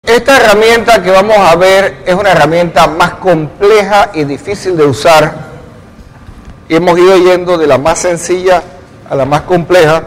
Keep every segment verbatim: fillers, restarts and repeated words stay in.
Esta herramienta que vamos a ver es una herramienta más compleja y difícil de usar. Y hemos ido yendo de la más sencilla a la más compleja.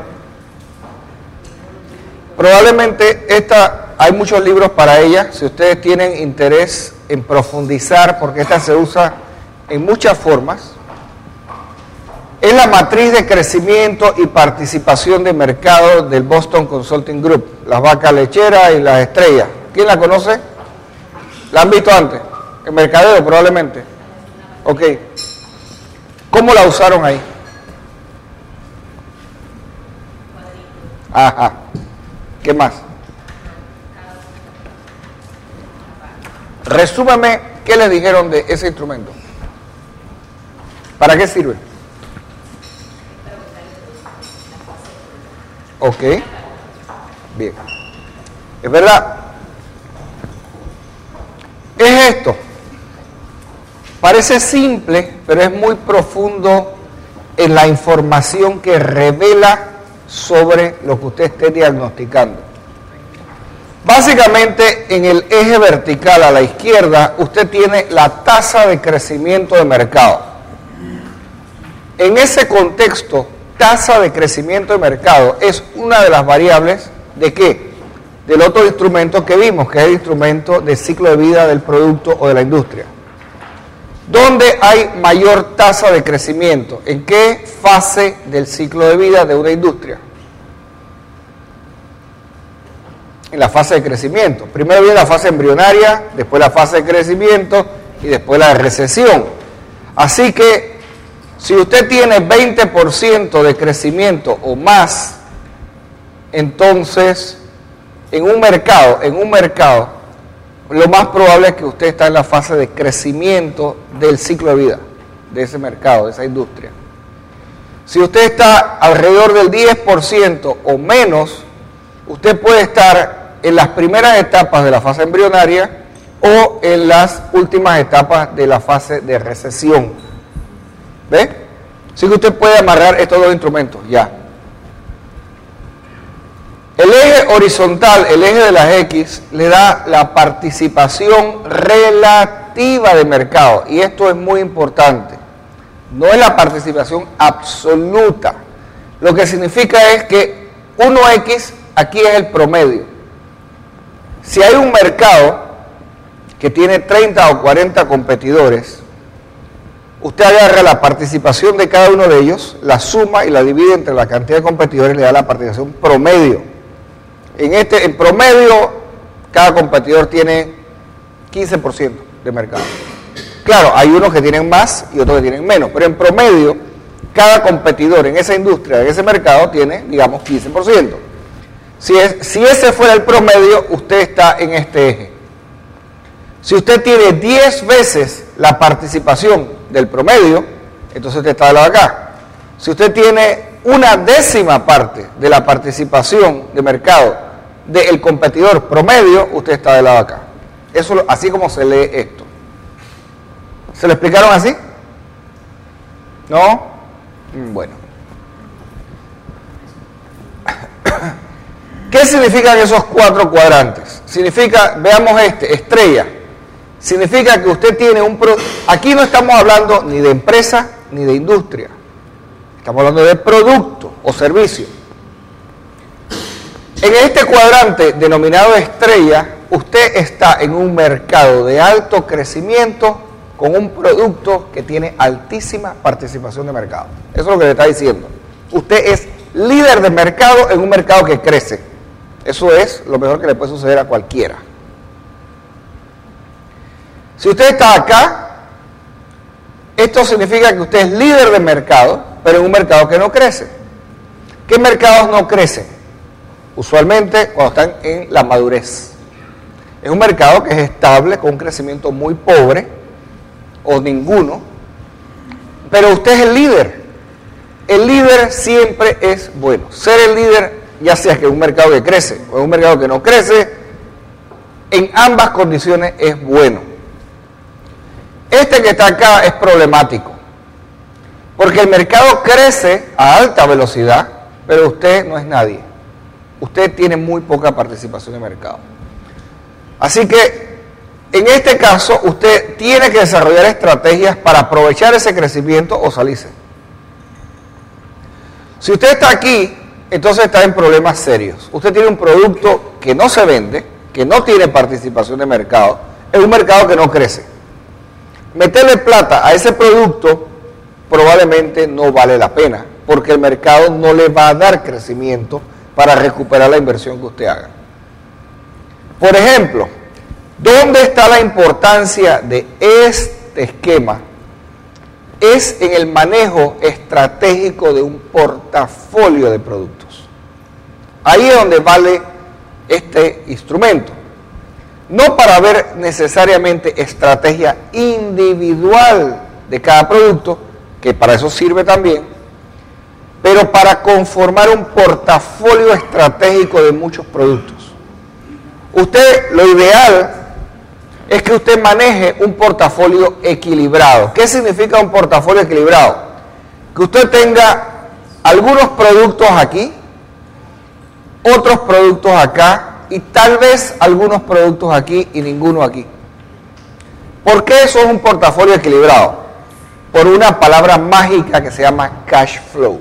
Probablemente esta, hay muchos libros para ella, si ustedes tienen interés en profundizar, porque esta se usa en muchas formas. Es la matriz de crecimiento y participación de mercado del Boston Consulting Group, las vacas lecheras y las estrellas. ¿Quién la conoce? ¿La han visto antes? En mercadeo probablemente. Ok. ¿Cómo la usaron ahí? Ajá. ¿Qué más? Resúmame qué les dijeron de ese instrumento. ¿Para qué sirve? Ok. Bien. Es verdad. Es esto. Parece simple, pero es muy profundo en la información que revela sobre lo que usted esté diagnosticando. Básicamente, en el eje vertical a la izquierda, usted tiene la tasa de crecimiento de mercado. En ese contexto, tasa de crecimiento de mercado es una de las variables de qué? Del otro instrumento que vimos, que es el instrumento de ciclo de vida del producto o de la industria. ¿Dónde hay mayor tasa de crecimiento? ¿En qué fase del ciclo de vida de una industria? En la fase de crecimiento. Primero viene la fase embrionaria, después la fase de crecimiento y después la de recesión. Así que si usted tiene veinte por ciento de crecimiento o más, entonces en un mercado, en un mercado, lo más probable es que usted está en la fase de crecimiento del ciclo de vida de ese mercado, de esa industria. Si usted está alrededor del diez por ciento o menos, usted puede estar en las primeras etapas de la fase embrionaria o en las últimas etapas de la fase de recesión. ¿Ve? Así que usted puede amarrar estos dos instrumentos, ya. El eje horizontal, el eje de las X, le da la participación relativa de mercado. Y esto es muy importante. No es la participación absoluta. Lo que significa es que uno equis aquí es el promedio. Si hay un mercado que tiene treinta o cuarenta competidores, usted agarra la participación de cada uno de ellos, la suma y la divide entre la cantidad de competidores y le da la participación promedio. En este, en promedio, cada competidor tiene quince por ciento de mercado. Claro, hay unos que tienen más y otros que tienen menos, pero en promedio, cada competidor en esa industria, en ese mercado, tiene, digamos, quince por ciento. Si, es, si ese fuera el promedio, usted está en este eje. Si usted tiene diez veces la participación del promedio, entonces usted está del lado de acá. Si usted tiene una décima parte de la participación de mercado del competidor promedio, usted está del lado de acá. Eso así como se lee esto. ¿Se lo explicaron así? ¿No? Bueno. ¿Qué significan esos cuatro cuadrantes? Significa, veamos este, estrella. Significa que usted tiene un... Pro, aquí no estamos hablando ni de empresa ni de industria. Estamos hablando de producto o servicio. En este cuadrante denominado estrella, usted está en un mercado de alto crecimiento con un producto que tiene altísima participación de mercado. Eso es lo que le está diciendo. Usted es líder de mercado en un mercado que crece. Eso es lo mejor que le puede suceder a cualquiera. Si usted está acá, esto significa que usted es líder de mercado, pero en un mercado que no crece. ¿Qué mercados no crecen? Usualmente cuando están en la madurez. Es un mercado que es estable, con un crecimiento muy pobre o ninguno, pero usted es el líder. El líder siempre es bueno. Ser el líder, ya sea que es un mercado que crece o es un mercado que no crece, en ambas condiciones es bueno. Este que está acá es problemático, porque el mercado crece a alta velocidad, pero usted no es nadie. Usted tiene muy poca participación de mercado. Así que en este caso usted tiene que desarrollar estrategias para aprovechar ese crecimiento o salirse. Si usted está aquí, entonces está en problemas serios. Usted tiene un producto que no se vende, que no tiene participación de mercado, es un mercado que no crece. Meterle plata a ese producto probablemente no vale la pena, porque el mercado no le va a dar crecimiento para recuperar la inversión que usted haga. Por ejemplo, ¿dónde está la importancia de este esquema? Es en el manejo estratégico de un portafolio de productos. Ahí es donde vale este instrumento. No para ver necesariamente estrategia individual de cada producto, que para eso sirve también, pero para conformar un portafolio estratégico de muchos productos. Usted, lo ideal es que usted maneje un portafolio equilibrado. ¿Qué significa un portafolio equilibrado? Que usted tenga algunos productos aquí, otros productos acá y tal vez algunos productos aquí y ninguno aquí. ¿Por qué eso es un portafolio equilibrado? Por una palabra mágica que se llama cash flow.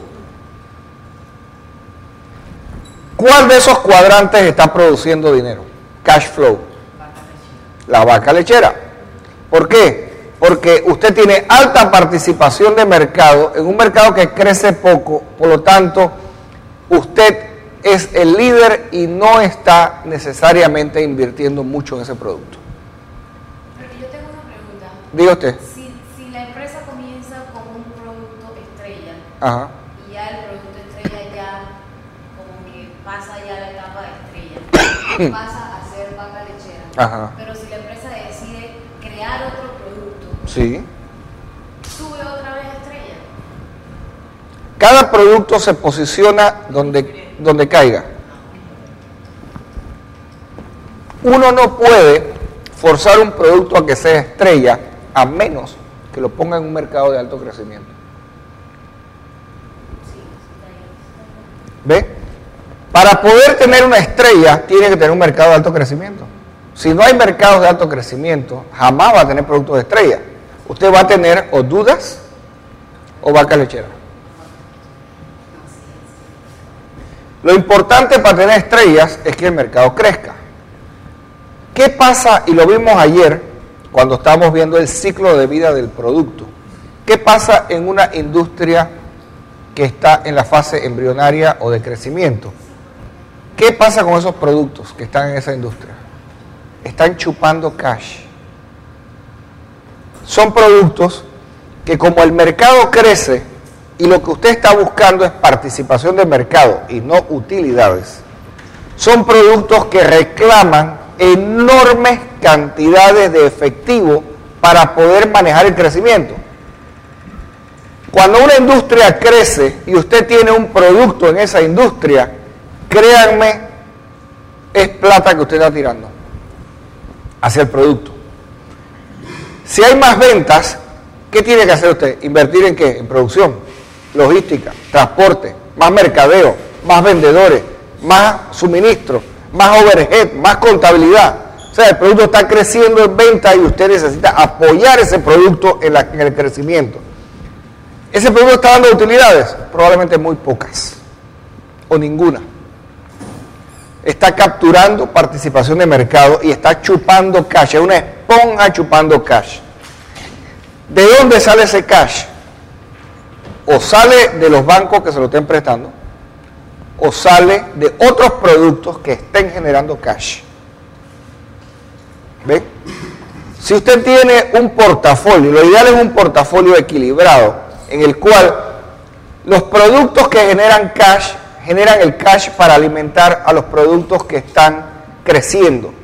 ¿Cuál de esos cuadrantes está produciendo dinero? Cash flow. La vaca lechera. ¿Por qué? Porque usted tiene alta participación de mercado en un mercado que crece poco, por lo tanto, usted es el líder y no está necesariamente invirtiendo mucho en ese producto. Pero yo tengo una pregunta. Diga usted. Si, si la empresa comienza con un producto estrella, Ajá. y ya el producto estrella ya como que pasa ya la etapa de estrella, pasa a ser vaca lechera. Ajá. Pero si la empresa decide crear otro producto, Sí. sube otra vez a estrella. Cada producto se posiciona donde, donde caiga. Uno no puede forzar un producto a que sea estrella a menos que lo ponga en un mercado de alto crecimiento. ¿Ve? Para poder tener una estrella tiene que tener un mercado de alto crecimiento. Si no hay mercados de alto crecimiento, jamás va a tener productos de estrella. Usted va a tener o dudas o vaca lechera. Lo importante para tener estrellas es que el mercado crezca. ¿Qué pasa? Y lo vimos ayer cuando estábamos viendo el ciclo de vida del producto. ¿Qué pasa en una industria que está en la fase embrionaria o de crecimiento? ¿Qué pasa con esos productos que están en esa industria? Están chupando cash. Son productos que como el mercado crece y lo que usted está buscando es participación de mercado y no utilidades, son productos que reclaman enormes cantidades de efectivo para poder manejar el crecimiento. Cuando una industria crece y usted tiene un producto en esa industria, créanme, es plata que usted está tirando hacia el producto. Si hay más ventas, ¿qué tiene que hacer usted? ¿Invertir en qué? En producción, logística, transporte, más mercadeo, más vendedores, más suministro, más overhead, más contabilidad. O sea, el producto está creciendo en venta y usted necesita apoyar ese producto en, la, en el crecimiento. ¿Ese producto está dando utilidades? Probablemente muy pocas o ninguna. Está capturando participación de mercado y está chupando cash, es una esponja chupando cash. ¿De dónde sale ese cash? O sale de los bancos que se lo estén prestando, o sale de otros productos que estén generando cash. ¿Ve? Si usted tiene un portafolio, lo ideal es un portafolio equilibrado, en el cual los productos que generan cash, generan el cash para alimentar a los productos que están creciendo.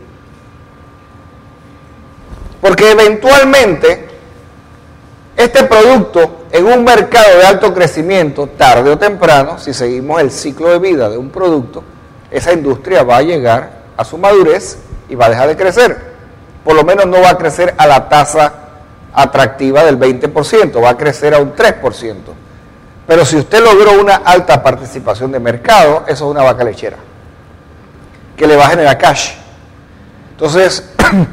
Porque eventualmente, este producto en un mercado de alto crecimiento, tarde o temprano, si seguimos el ciclo de vida de un producto, esa industria va a llegar a su madurez y va a dejar de crecer. Por lo menos no va a crecer a la tasa atractiva del veinte por ciento, va a crecer a un tres por ciento. Pero si usted logró una alta participación de mercado, eso es una vaca lechera, que le va a generar cash. Entonces,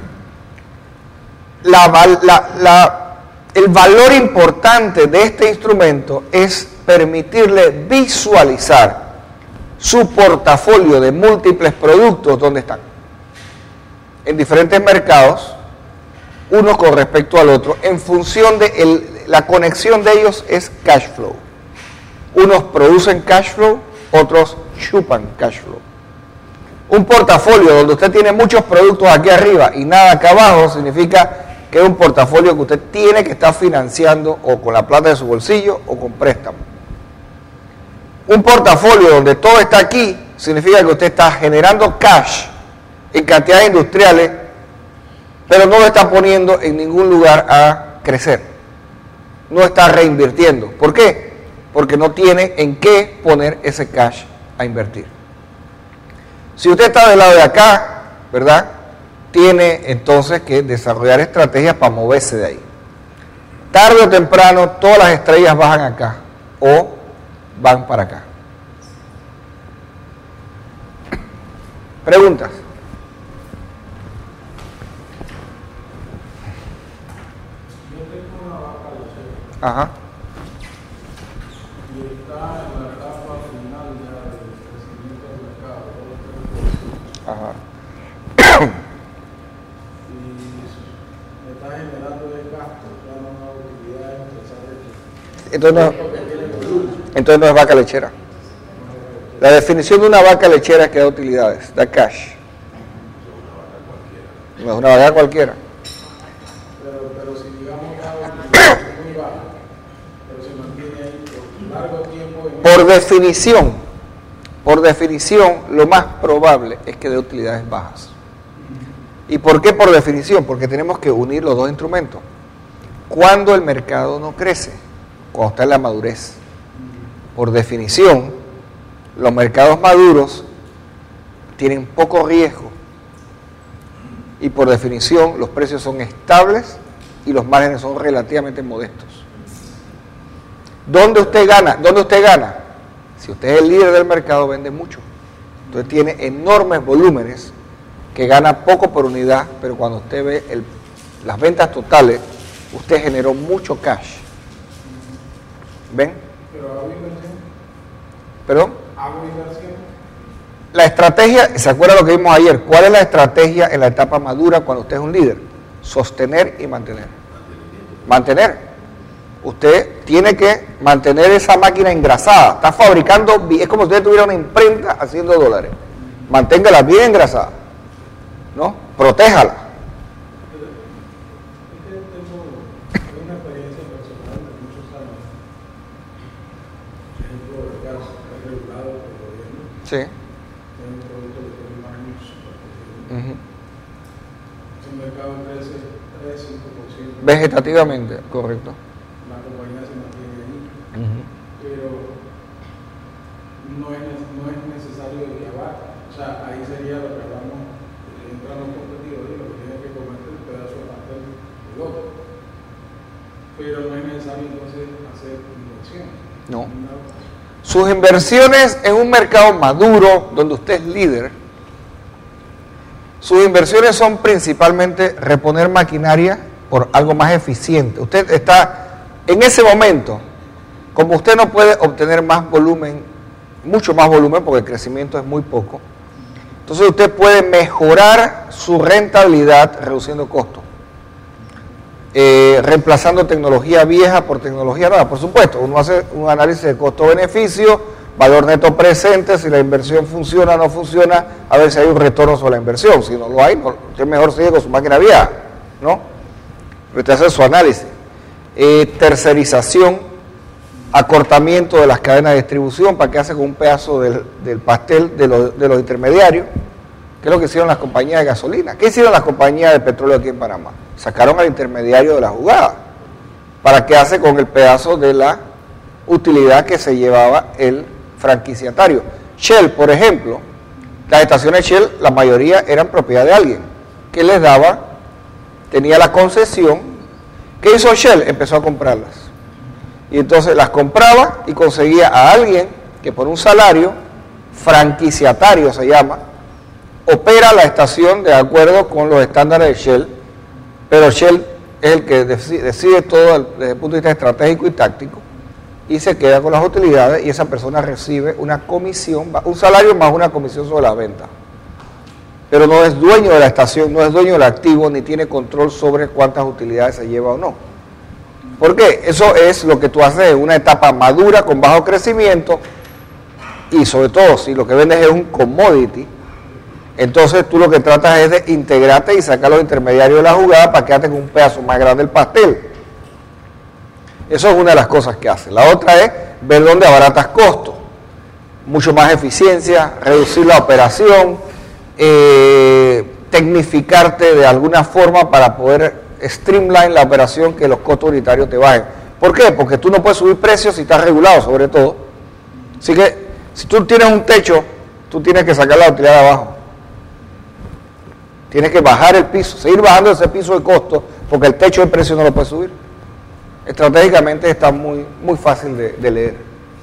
la, la, la, el valor importante de este instrumento es permitirle visualizar su portafolio de múltiples productos, ¿dónde están? En diferentes mercados, uno con respecto al otro, en función de el, la conexión de ellos es cash flow. Unos producen cash flow, otros chupan cash flow. Un portafolio donde usted tiene muchos productos aquí arriba y nada acá abajo significa que es un portafolio que usted tiene que estar financiando o con la plata de su bolsillo o con préstamo. Un portafolio donde todo está aquí significa que usted está generando cash en cantidades industriales, pero no lo está poniendo en ningún lugar a crecer. No está reinvirtiendo. ¿Por qué? Porque no tiene en qué poner ese cash a invertir. Si usted está del lado de acá, ¿verdad?, tiene entonces que desarrollar estrategias para moverse de ahí. Tarde o temprano todas las estrellas bajan acá o van para acá. ¿Preguntas? Yo tengo una vaca lechera. Ajá. Y está en la etapa final ya del crecimiento del mercado. Ajá. Y me está generando desgaste, ya no da utilidad en esa leche. Entonces no, entonces no es vaca lechera. La definición de una vaca lechera es que da utilidades, da cash. No es una vaca cualquiera. Pero, pero si digamos da utilidad muy baja, pero se mantiene ahí por largo tiempo. En Por definición, por definición, lo más probable es que dé utilidades bajas. ¿Y por qué por definición? Porque tenemos que unir los dos instrumentos. Cuando el mercado no crece, cuando está en la madurez. Por definición, los mercados maduros tienen poco riesgo y por definición los precios son estables y los márgenes son relativamente modestos. ¿Dónde usted gana? ¿Dónde usted gana? Si usted es el líder del mercado, vende mucho. Entonces tiene enormes volúmenes que gana poco por unidad, pero cuando usted ve el, las ventas totales, usted generó mucho cash. ¿Ven? Pero hago inversión. ¿Perdón? Hago inversión. La estrategia, ¿se acuerda lo que vimos ayer? ¿Cuál es la estrategia en la etapa madura cuando usted es un líder? Sostener y mantener. Mantener. Usted tiene que mantener esa máquina engrasada. Está fabricando, es como si usted tuviera una imprenta haciendo dólares. Manténgala bien engrasada, ¿no? Protéjala. Es que tengo una experiencia personal de muchos años. Por ejemplo, el gas es regulado por el gobierno. Sí. Es un producto que tiene un margen súper positivo. Uh-huh. Si el mercado crece tres a cinco por ciento. Vegetativamente, correcto. La compañía se mantiene ahí. Uh-huh. Pero no es, no es necesario que abarque. O sea, ahí sería lo que hablamos, que entran los competidores y lo que tienen que comerse un pedazo de pastel del otro. Pero no es necesario entonces hacer inversión. No. Sus inversiones en un mercado maduro, donde usted es líder, sus inversiones son principalmente reponer maquinaria por algo más eficiente. Usted está, en ese momento, como usted no puede obtener más volumen, mucho más volumen, porque el crecimiento es muy poco, entonces usted puede mejorar su rentabilidad reduciendo costos. Eh, reemplazando tecnología vieja por tecnología nueva. Por supuesto, uno hace un análisis de costo-beneficio, valor neto presente, si la inversión funciona o no funciona, a ver si hay un retorno sobre la inversión. Si no lo hay, no, usted mejor sigue con su máquina vieja, ¿no? Pero usted hace su análisis. Eh, tercerización, acortamiento de las cadenas de distribución, para que hace con un pedazo del, del pastel de, lo, de los intermediarios. ¿Qué es lo que hicieron las compañías de gasolina? ¿Qué hicieron las compañías de petróleo aquí en Panamá? Sacaron al intermediario de la jugada. ¿Para qué hace con el pedazo de la utilidad que se llevaba el franquiciatario? Shell, por ejemplo, las estaciones Shell, la mayoría eran propiedad de alguien que les daba, tenía la concesión. ¿Qué hizo Shell? Empezó a comprarlas. Y entonces las compraba y conseguía a alguien que por un salario, franquiciatario se llama, opera la estación de acuerdo con los estándares de Shell, pero Shell es el que decide, decide todo desde el punto de vista estratégico y táctico, y se queda con las utilidades, y esa persona recibe una comisión, un salario más una comisión sobre la venta. Pero no es dueño de la estación, no es dueño del activo, ni tiene control sobre cuántas utilidades se lleva o no. ¿Por qué? Eso es lo que tú haces en una etapa madura con bajo crecimiento, y sobre todo si lo que vendes es un commodity, entonces tú lo que tratas es de integrarte y sacar los intermediarios de la jugada para quedarte con un pedazo más grande del pastel. Eso es una de las cosas que hace. La otra es ver dónde abaratas costos, mucho más eficiencia, reducir la operación, eh, tecnificarte de alguna forma para poder streamline la operación, que los costos unitarios te bajen. ¿Por qué? Porque tú no puedes subir precios si estás regulado, sobre todo. Así que si tú tienes un techo, tú tienes que sacar la utilidad de abajo. Tienes que bajar el piso, seguir bajando ese piso de costo, porque el techo de precio no lo puedes subir. Estratégicamente está muy, muy fácil de, de leer.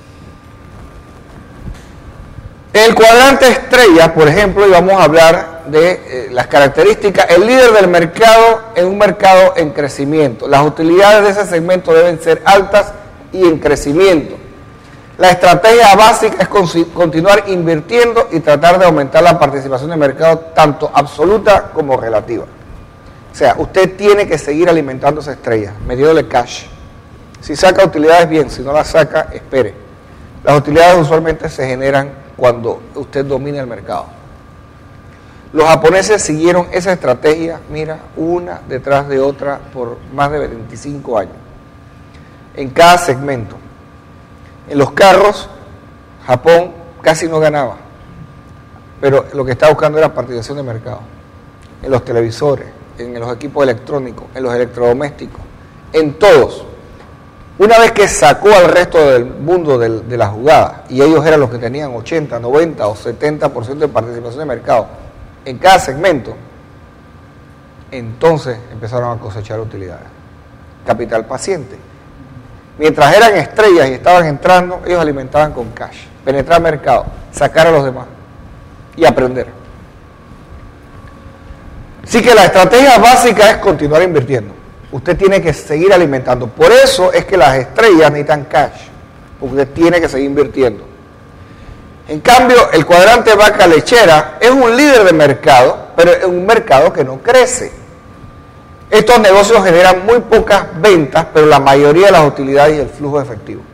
El cuadrante estrella, por ejemplo, y vamos a hablar de eh, las características, el líder del mercado en un mercado en crecimiento. Las utilidades de ese segmento deben ser altas y en crecimiento. La estrategia básica es continuar invirtiendo y tratar de aumentar la participación de mercado, tanto absoluta como relativa. O sea, usted tiene que seguir alimentando esa estrella, metiéndole cash. Si saca utilidades, bien; si no las saca, espere. Las utilidades usualmente se generan cuando usted domina el mercado. Los japoneses siguieron esa estrategia, mira, una detrás de otra por más de veinticinco años, en cada segmento. En los carros, Japón casi no ganaba, pero lo que estaba buscando era participación de mercado. En los televisores, en los equipos electrónicos, en los electrodomésticos, en todos. Una vez que sacó al resto del mundo de, de la jugada, y ellos eran los que tenían ochenta, noventa o setenta por ciento de participación de mercado en cada segmento, entonces empezaron a cosechar utilidades. Capital paciente. Mientras eran estrellas y estaban entrando, ellos alimentaban con cash, penetrar mercado, sacar a los demás y aprender. Así que la estrategia básica es continuar invirtiendo. Usted tiene que seguir alimentando. Por eso es que las estrellas necesitan cash, porque usted tiene que seguir invirtiendo. En cambio, el cuadrante vaca lechera es un líder de mercado, pero es un mercado que no crece. Estos negocios generan muy pocas ventas, pero la mayoría de las utilidades y el flujo efectivo.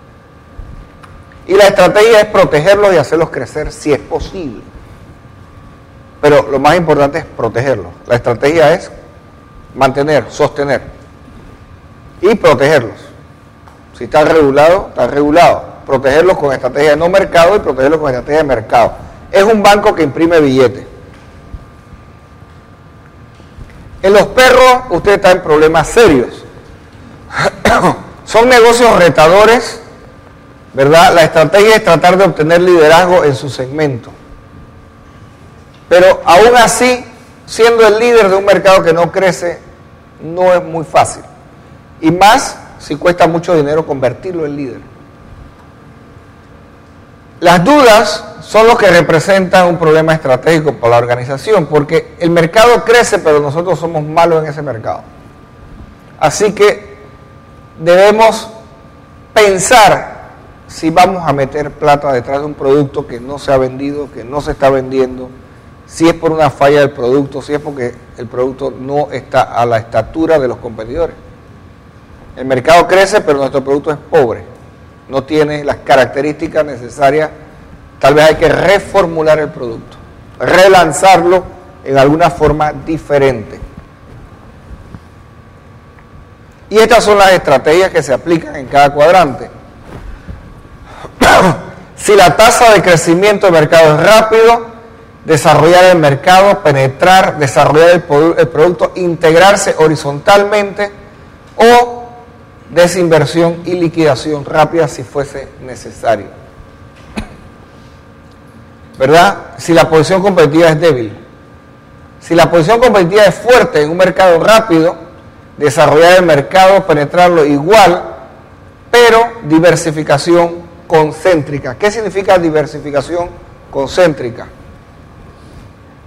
Y la estrategia es protegerlos y hacerlos crecer si es posible. Pero lo más importante es protegerlos. La estrategia es mantener, sostener y protegerlos. Si está regulado, está regulado. Protegerlos con estrategia de no mercado y protegerlos con estrategia de mercado. Es un banco que imprime billetes. En los perros usted está en problemas serios. Son negocios retadores, ¿verdad? La estrategia es tratar de obtener liderazgo en su segmento. Pero aún así, siendo el líder de un mercado que no crece, no es muy fácil. Y más si cuesta mucho dinero convertirlo en líder. Las dudas son los que representan un problema estratégico para la organización, porque el mercado crece, pero nosotros somos malos en ese mercado. Así que debemos pensar si vamos a meter plata detrás de un producto que no se ha vendido, que no se está vendiendo, si es por una falla del producto, si es porque el producto no está a la estatura de los competidores. El mercado crece, pero nuestro producto es pobre, no tiene las características necesarias. Tal vez hay que reformular el producto, relanzarlo en alguna forma diferente. Y estas son las estrategias que se aplican en cada cuadrante. Si la tasa de crecimiento del mercado es rápido, desarrollar el mercado, penetrar, desarrollar el, el producto, integrarse horizontalmente, o desinversión y liquidación rápida si fuese necesario. ¿Verdad? Si la posición competitiva es débil. Si la posición competitiva es fuerte en un mercado rápido, desarrollar el mercado, penetrarlo igual, pero diversificación concéntrica. ¿Qué significa diversificación concéntrica?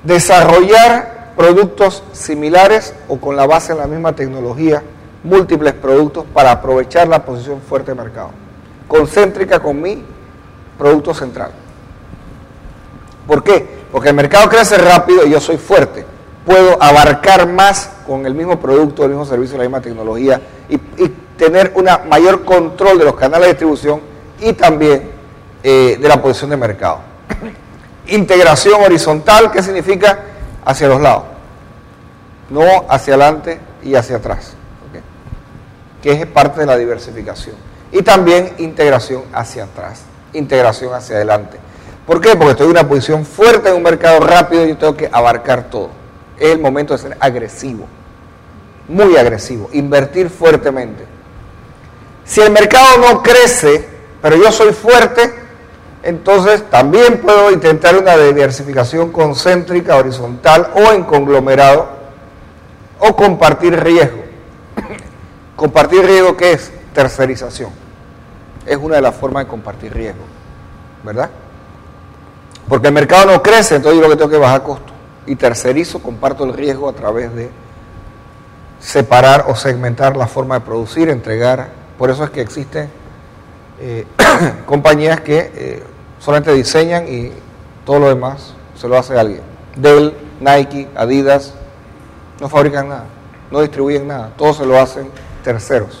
desarrollar productos similares o con la base en la misma tecnología, múltiples productos para aprovechar la posición fuerte de mercado, concéntrica con mi producto central. ¿Por qué? Porque el mercado crece rápido y yo soy fuerte. Puedo abarcar más con el mismo producto, el mismo servicio, la misma tecnología y, y tener un mayor control de los canales de distribución y también eh, de la posición de mercado. Integración horizontal, ¿qué significa? Hacia los lados, no hacia adelante y hacia atrás, ¿okay? Que es parte de la diversificación. Y también integración hacia atrás, integración hacia adelante. ¿Por qué? Porque estoy en una posición fuerte en un mercado rápido y yo tengo que abarcar todo. Es el momento de ser agresivo, muy agresivo, invertir fuertemente. Si el mercado no crece, pero yo soy fuerte, entonces también puedo intentar una diversificación concéntrica, horizontal o en conglomerado, o compartir riesgo. ¿Compartir riesgo qué es? Tercerización. Es una de las formas de compartir riesgo, ¿verdad? Porque el mercado no crece, entonces yo lo que tengo que bajar costos. Y tercerizo, comparto el riesgo a través de separar o segmentar la forma de producir, entregar. Por eso es que existen eh, compañías que eh, solamente diseñan y todo lo demás se lo hace alguien. Dell, Nike, Adidas, no fabrican nada, no distribuyen nada, todo se lo hacen terceros.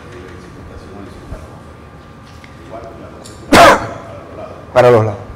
Para los lados.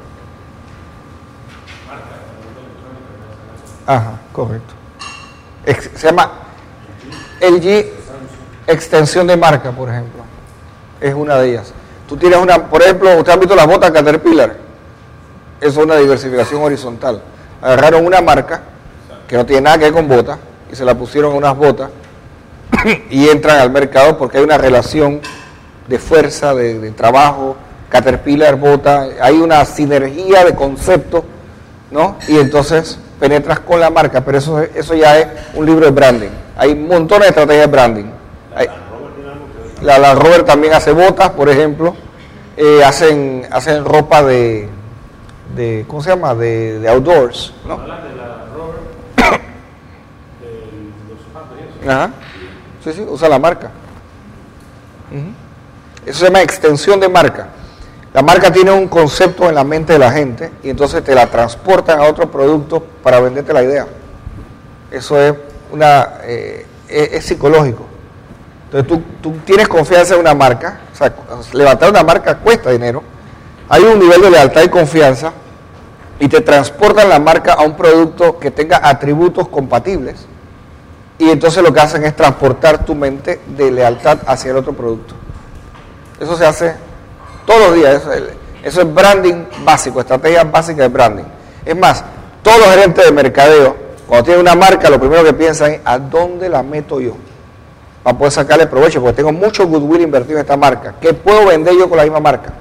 Ajá, correcto. Ex- se llama L G extensión de marca, por ejemplo. Es una de ellas. Tú tienes una, por ejemplo, ustedes han visto las botas Caterpillar. Eso es una diversificación horizontal. Agarraron una marca que no tiene nada que ver con botas y se la pusieron a unas botas y entran al mercado porque hay una relación de fuerza, de, de trabajo. Caterpillar, bota, hay una sinergia de conceptos, ¿no? Y entonces penetras con la marca, pero eso, eso ya es un libro de branding. Hay montones de estrategias de branding. Hay, la, la Robert también hace botas, por ejemplo, eh, hacen, hacen ropa de, de, ¿cómo se llama? De, de outdoors, ¿no? Hablan de la Robert, de los zapatos y eso. Ajá. Sí, sí, usa la marca. Uh-huh. Eso se llama extensión de marca. La marca tiene un concepto en la mente de la gente y entonces te la transportan a otro producto para venderte la idea. Eso es una eh, es, es psicológico. Entonces tú, tú tienes confianza en una marca, o sea, levantar una marca cuesta dinero. Hay un nivel de lealtad y confianza y te transportan la marca a un producto que tenga atributos compatibles y entonces lo que hacen es transportar tu mente de lealtad hacia el otro producto. Eso se hace todos los días. Eso es, eso es branding básico, estrategia básica de branding. Es más, todos los gerentes de mercadeo, cuando tienen una marca, lo primero que piensan es ¿a dónde la meto yo? Para poder sacarle provecho, porque tengo mucho goodwill invertido en esta marca. ¿Qué puedo vender yo con la misma marca?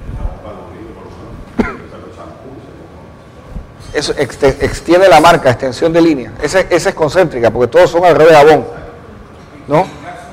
Eso extiende la marca, extensión de línea. Esa, esa es concéntrica, porque todos son al revés de Avon, ¿no?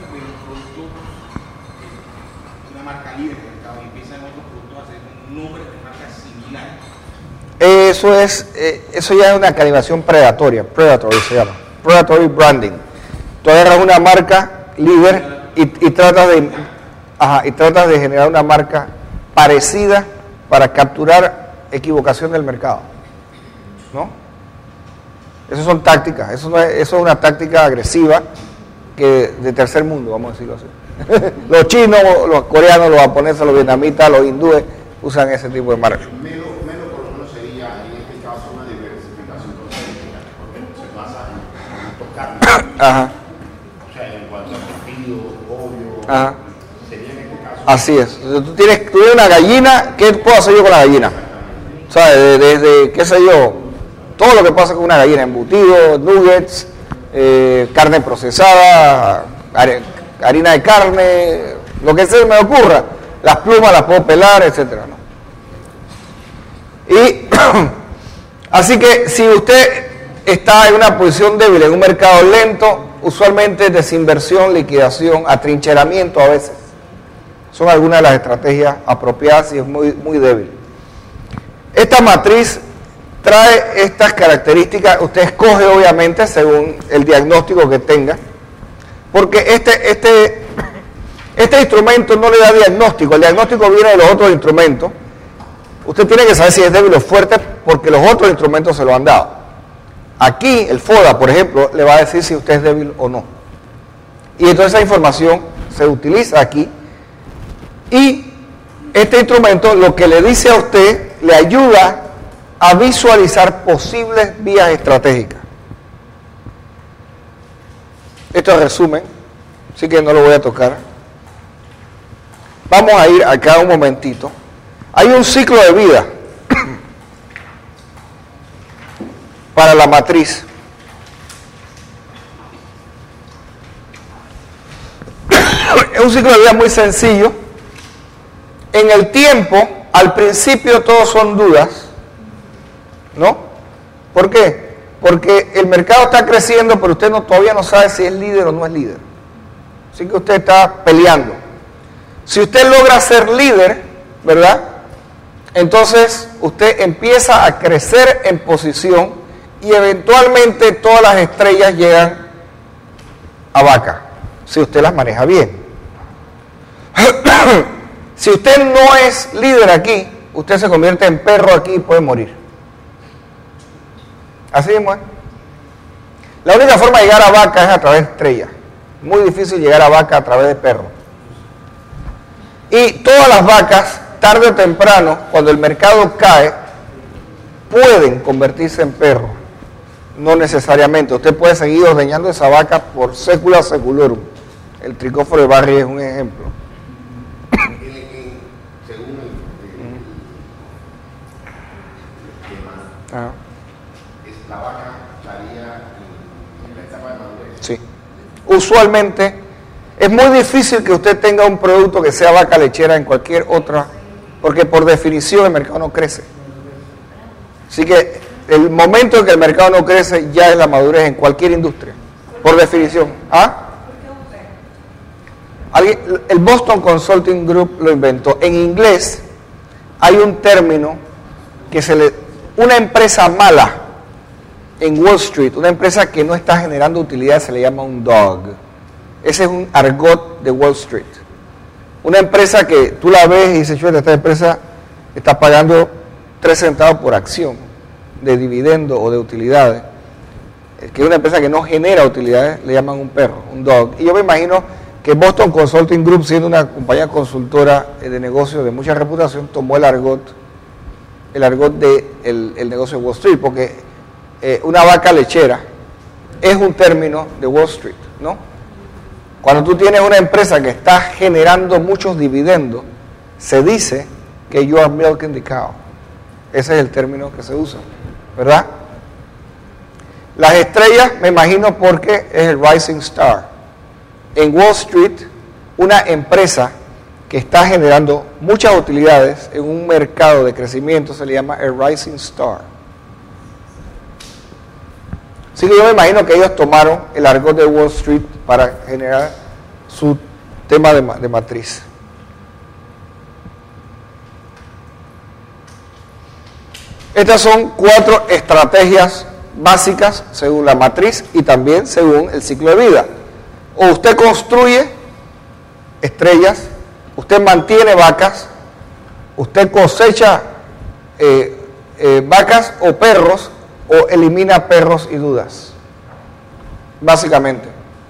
Eso es, eh, eso ya es una calibración predatoria, predatory se llama, predatory branding. Tú agarras una marca líder y, y tratas de, ajá, y tratas de generar una marca parecida para capturar equivocación del mercado, ¿no? Esas son tácticas, eso, no es, eso es una táctica agresiva que de tercer mundo, vamos a decirlo así. Los chinos, los coreanos, los japoneses, los vietnamitas, los hindúes usan ese tipo de marca. Ajá. O sea, en cuanto a sentido, pollo, Ajá. sería en este caso. Así es. Tú tienes, tú tienes una gallina, ¿qué puedo hacer yo con la gallina? O sea, desde, desde, qué sé yo, todo lo que pasa con una gallina, embutidos, nuggets, eh, carne procesada, harina de carne, lo que se me ocurra, las plumas las puedo pelar, etcétera, ¿no? Y así que si usted está en una posición débil, en un mercado lento, usualmente desinversión, liquidación, atrincheramiento a veces. Son algunas de las estrategias apropiadas y es muy, muy débil. Esta matriz trae estas características. Usted escoge obviamente según el diagnóstico que tenga, porque este, este, este instrumento no le da diagnóstico, el diagnóstico viene de los otros instrumentos. Usted tiene que saber si es débil o fuerte porque los otros instrumentos se lo han dado. Aquí el FODA, por ejemplo, le va a decir si usted es débil o no. Y entonces esa información se utiliza aquí y este instrumento lo que le dice a usted le ayuda a visualizar posibles vías estratégicas. Esto es resumen, así que no lo voy a tocar. Vamos a ir acá un momentito. Hay un ciclo de vida para la matriz. Es un ciclo de vida muy sencillo. En el tiempo, al principio todos son dudas, ¿no? ¿Por qué? Porque el mercado está creciendo, pero usted no, todavía no sabe si es líder o no es líder. Así que usted está peleando. Si usted logra ser líder, ¿verdad? Entonces usted empieza a crecer en posición y eventualmente todas las estrellas llegan a vaca, si usted las maneja bien. Si usted no es líder aquí, usted se convierte en perro aquí y puede morir. Así mismo es. La única forma de llegar a vaca es a través de estrellas. Muy difícil llegar a vaca a través de perro. Y todas las vacas, tarde o temprano, cuando el mercado cae, pueden convertirse en perro. No necesariamente. Usted puede seguir ordeñando esa vaca por secula seculorum. El tricóforo de Barry es un ejemplo. Según el, el, el esquema, Ah, es la vaca estaría en, en la etapa de madurez. sí. Usualmente es muy difícil que usted tenga un producto que sea vaca lechera en cualquier otra, porque por definición el mercado no crece. Así que el momento en que el mercado no crece ya es la madurez en cualquier industria, por definición. ¿Ah? Alguien, el Boston Consulting Group lo inventó. En inglés hay un término que se le... Una empresa mala en Wall Street, una empresa que no está generando utilidad, se le llama un dog. Ese es un argot de Wall Street. Una empresa que tú la ves y dices, chueta, esta empresa está pagando tres centavos por acción de dividendo o de utilidades. Es que es una empresa que no genera utilidades, le llaman un perro, un dog. Y yo me imagino que Boston Consulting Group, siendo una compañía consultora de negocios de mucha reputación, tomó el argot, el argot del de el negocio de Wall Street, porque eh, una vaca lechera es un término de Wall Street, ¿no? Cuando tú tienes una empresa que está generando muchos dividendos, se dice que you are milking the cow. Ese es el término que se usa, ¿verdad? Las estrellas, me imagino, porque es el rising star. En Wall Street, una empresa que está generando muchas utilidades en un mercado de crecimiento se le llama el rising star. Así que yo me imagino que ellos tomaron el argot de Wall Street para generar su tema de, de matriz. Estas son cuatro estrategias básicas según la matriz y también según el ciclo de vida. O usted construye estrellas, usted mantiene vacas, usted cosecha eh, eh, vacas o perros, o elimina perros y dudas. Básicamente.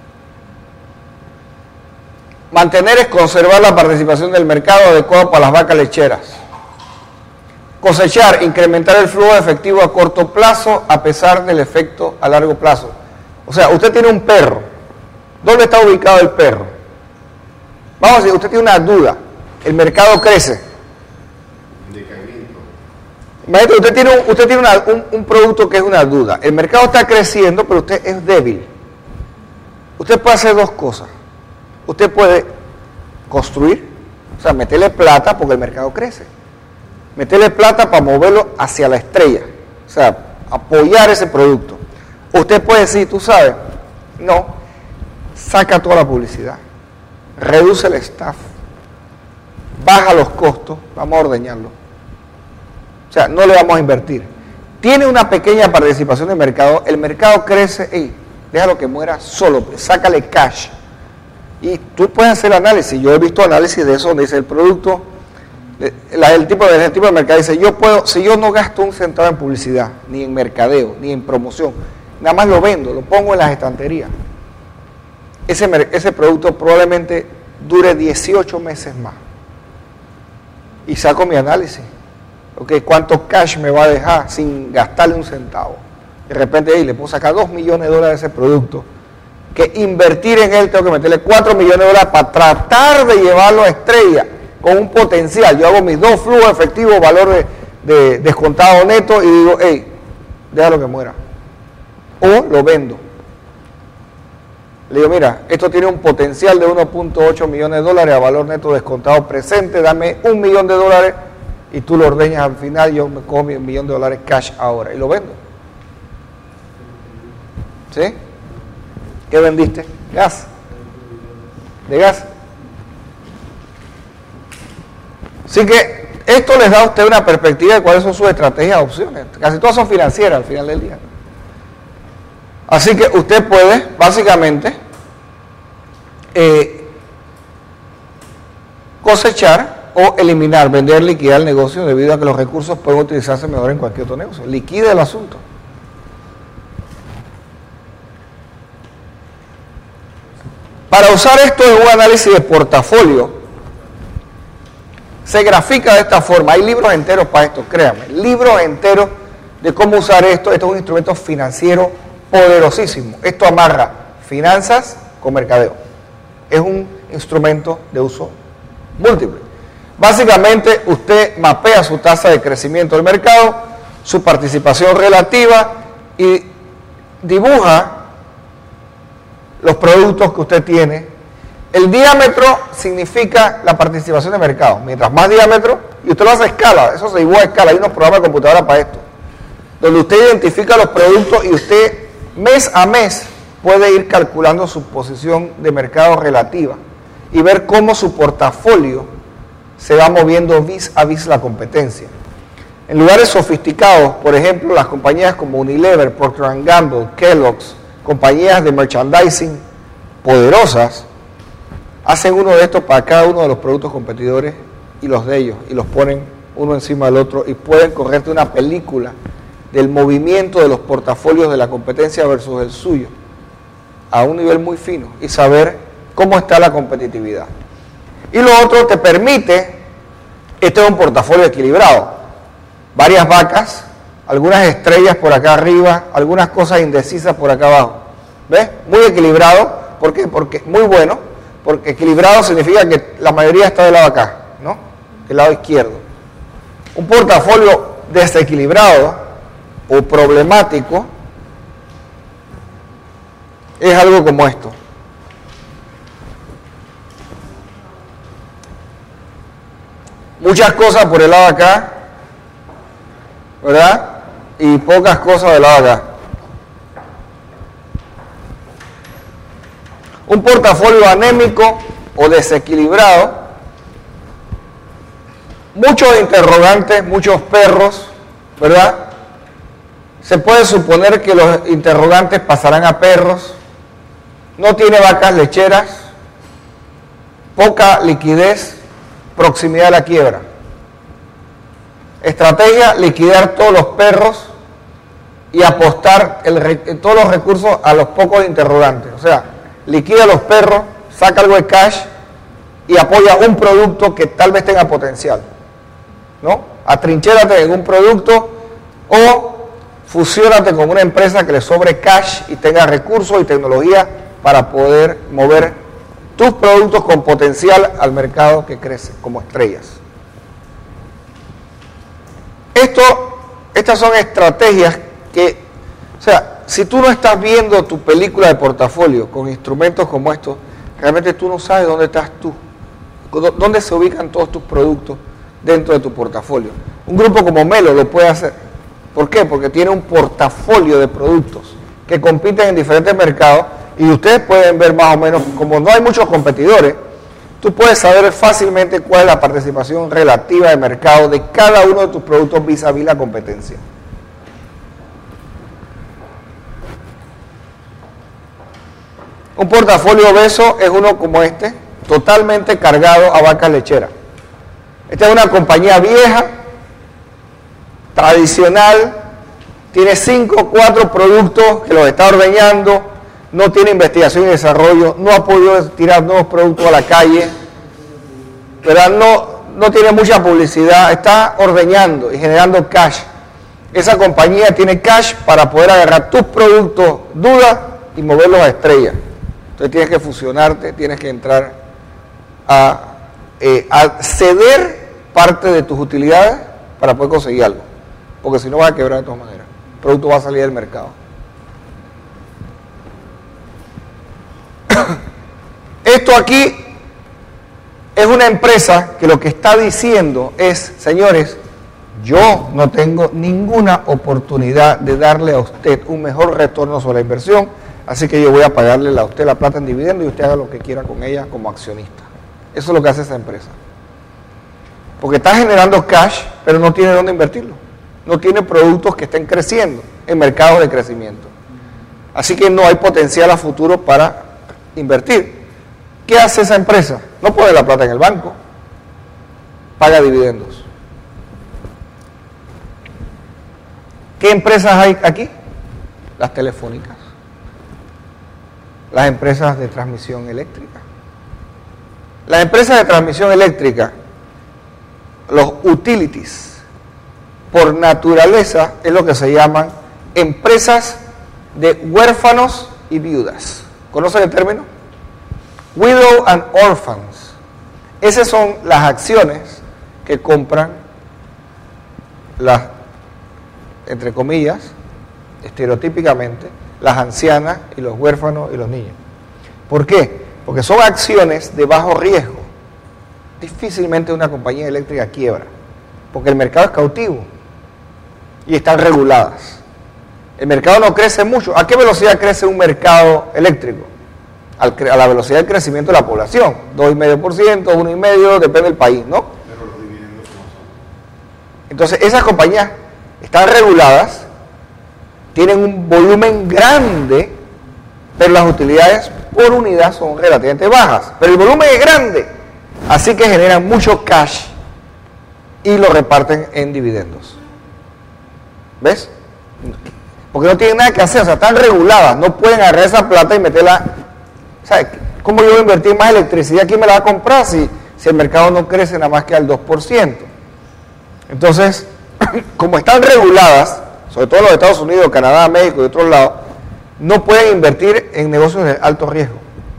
Mantener es conservar la participación del mercado adecuado para las vacas lecheras. Cosechar, incrementar el flujo efectivo a corto plazo a pesar del efecto a largo plazo. O sea, usted tiene un perro. ¿Dónde está ubicado el perro? Vamos a decir, usted tiene una duda. El mercado crece. Imagínate, usted tiene, un, usted tiene una, un, un producto que es una duda. El mercado está creciendo, pero usted es débil. Usted puede hacer dos cosas. Usted puede construir, o sea, meterle plata porque el mercado crece. Meterle plata para moverlo hacia la estrella. O sea, apoyar ese producto. Usted puede decir, tú sabes, no, saca toda la publicidad, reduce el staff, baja los costos, vamos a ordeñarlo. O sea, no le vamos a invertir. tiene una pequeña participación de mercado, el mercado crece, ey, déjalo que muera solo, pues, sácale cash. Y tú puedes hacer análisis, yo he visto análisis de eso donde dice el producto, la, el, tipo de, el tipo de mercado dice, yo puedo, si yo no gasto un centavo en publicidad, ni en mercadeo, ni en promoción, nada más lo vendo, lo pongo en las estanterías, ese, ese producto probablemente dure dieciocho meses más. Y saco mi análisis. Okay, ¿cuánto cash me va a dejar sin gastarle un centavo? De repente, hey, le puedo sacar dos millones de dólares de ese producto, que invertir en él tengo que meterle cuatro millones de dólares para tratar de llevarlo a estrella con un potencial. Yo hago mis dos flujos efectivos, valor de, de descontado neto, y digo, hey, déjalo que muera. O lo vendo. Le digo, mira, esto tiene un potencial de uno punto ocho millones de dólares a valor neto descontado presente, dame un millón de dólares y tú lo ordeñas al final, yo me cojo mi millón de dólares cash ahora y lo vendo. ¿Sí? ¿Qué vendiste? Gas. ¿De gas? Así que esto les da a usted una perspectiva de cuáles son sus estrategias de opciones. Casi todas son financieras al final del día. Así que usted puede, básicamente, eh, cosechar o eliminar, vender, liquidar el negocio debido a que los recursos pueden utilizarse mejor en cualquier otro negocio. Liquide el asunto. Para usar esto en un análisis de portafolio, se grafica de esta forma. Hay libros enteros para esto, créanme. Libros enteros de cómo usar esto. Esto es un instrumento financiero poderosísimo. Esto amarra finanzas con mercadeo. Es un instrumento de uso múltiple. Básicamente, usted mapea su tasa de crecimiento del mercado, su participación relativa y dibuja los productos que usted tiene. El diámetro significa la participación de mercado. Mientras más diámetro, y usted lo hace a escala, eso se dibuja a escala, hay unos programas de computadora para esto, donde usted identifica los productos y usted mes a mes puede ir calculando su posición de mercado relativa y ver cómo su portafolio se va moviendo vis a vis la competencia. En lugares sofisticados, por ejemplo, las compañías como Unilever, Procter and Gamble, Kellogg's, compañías de merchandising poderosas, hacen uno de estos para cada uno de los productos competidores y los de ellos, y los ponen uno encima del otro y pueden correrte una película del movimiento de los portafolios de la competencia versus el suyo a un nivel muy fino y saber cómo está la competitividad. Y lo otro te permite, este es un portafolio equilibrado, varias vacas, algunas estrellas por acá arriba, algunas cosas indecisas por acá abajo. ¿Ves? Muy equilibrado. ¿Por qué? Porque muy bueno, porque equilibrado significa que la mayoría está del lado acá, ¿no? Del lado izquierdo. Un portafolio desequilibrado o problemático es algo como esto. Muchas cosas por el lado de acá, ¿verdad? Y pocas cosas del lado de acá. Un portafolio anémico o desequilibrado, muchos interrogantes, muchos perros, ¿verdad? Se puede suponer que los interrogantes pasarán a perros, no tiene vacas lecheras, poca liquidez, proximidad a la quiebra. Estrategia, liquidar todos los perros y apostar el, todos los recursos a los pocos interrogantes. O sea, liquida los perros, saca algo de cash y apoya un producto que tal vez tenga potencial, ¿no? Atrinchérate en un producto o fusiónate con una empresa que le sobre cash y tenga recursos y tecnología para poder mover tus productos con potencial al mercado que crece como estrellas. Esto, estas son estrategias que, o sea, si tú no estás viendo tu película de portafolio con instrumentos como estos, realmente tú no sabes dónde estás tú, dónde se ubican todos tus productos dentro de tu portafolio. Un grupo como Melo lo puede hacer. ¿Por qué? Porque tiene un portafolio de productos que compiten en diferentes mercados y ustedes pueden ver más o menos, como no hay muchos competidores, tú puedes saber fácilmente cuál es la participación relativa de mercado de cada uno de tus productos vis a vis la competencia. Un portafolio obeso es uno como este, totalmente cargado a vacas lecheras. Esta es una compañía vieja, tradicional, tiene cinco o cuatro productos que los está ordeñando, no tiene investigación y desarrollo, no ha podido tirar nuevos productos a la calle, ¿verdad? No, no tiene mucha publicidad, está ordeñando y generando cash. Esa compañía tiene cash para poder agarrar tus productos dudas y moverlos a estrella. Entonces tienes que fusionarte, tienes que entrar a, eh, a ceder parte de tus utilidades para poder conseguir algo, porque si no vas a quebrar de todas maneras, el producto va a salir del mercado. Esto aquí es una empresa que lo que está diciendo es, señores, yo no tengo ninguna oportunidad de darle a usted un mejor retorno sobre la inversión, así que yo voy a pagarle a usted la plata en dividendo y usted haga lo que quiera con ella como accionista. Eso es lo que hace esa empresa. Porque está generando cash, pero no tiene dónde invertirlo. No tiene productos que estén creciendo en mercados de crecimiento. Así que no hay potencial a futuro para invertir. ¿Qué hace esa empresa? No pone la plata en el banco, paga dividendos. ¿Qué empresas hay aquí? Las telefónicas, las empresas de transmisión eléctrica. Las empresas de transmisión eléctrica, los utilities, por naturaleza es lo que se llaman empresas de huérfanos y viudas. ¿Conocen el término? Widow and orphans. Esas son las acciones que compran las, entre comillas, estereotípicamente, las ancianas y los huérfanos y los niños. ¿Por qué? Porque son acciones de bajo riesgo. Difícilmente una compañía eléctrica quiebra, porque el mercado es cautivo y están reguladas. El mercado no crece mucho. ¿A qué velocidad crece un mercado eléctrico? Al, a la velocidad del crecimiento de la población, dos coma cinco por ciento, uno coma cinco por ciento, depende del país, ¿no? Pero los dividendos no son. Entonces, esas compañías están reguladas, tienen un volumen grande, pero las utilidades por unidad son relativamente bajas. Pero el volumen es grande, así que generan mucho cash y lo reparten en dividendos. ¿Ves? Porque no tienen nada que hacer, o sea, están reguladas, no pueden agarrar esa plata y meterla. ¿Sabes? ¿Cómo yo voy a invertir más electricidad? ¿Quién me la va a comprar si, si el mercado no crece nada más que al dos por ciento? Entonces, como están reguladas, sobre todo en los Estados Unidos, Canadá, México y otros lados, no pueden invertir en negocios de alto riesgo.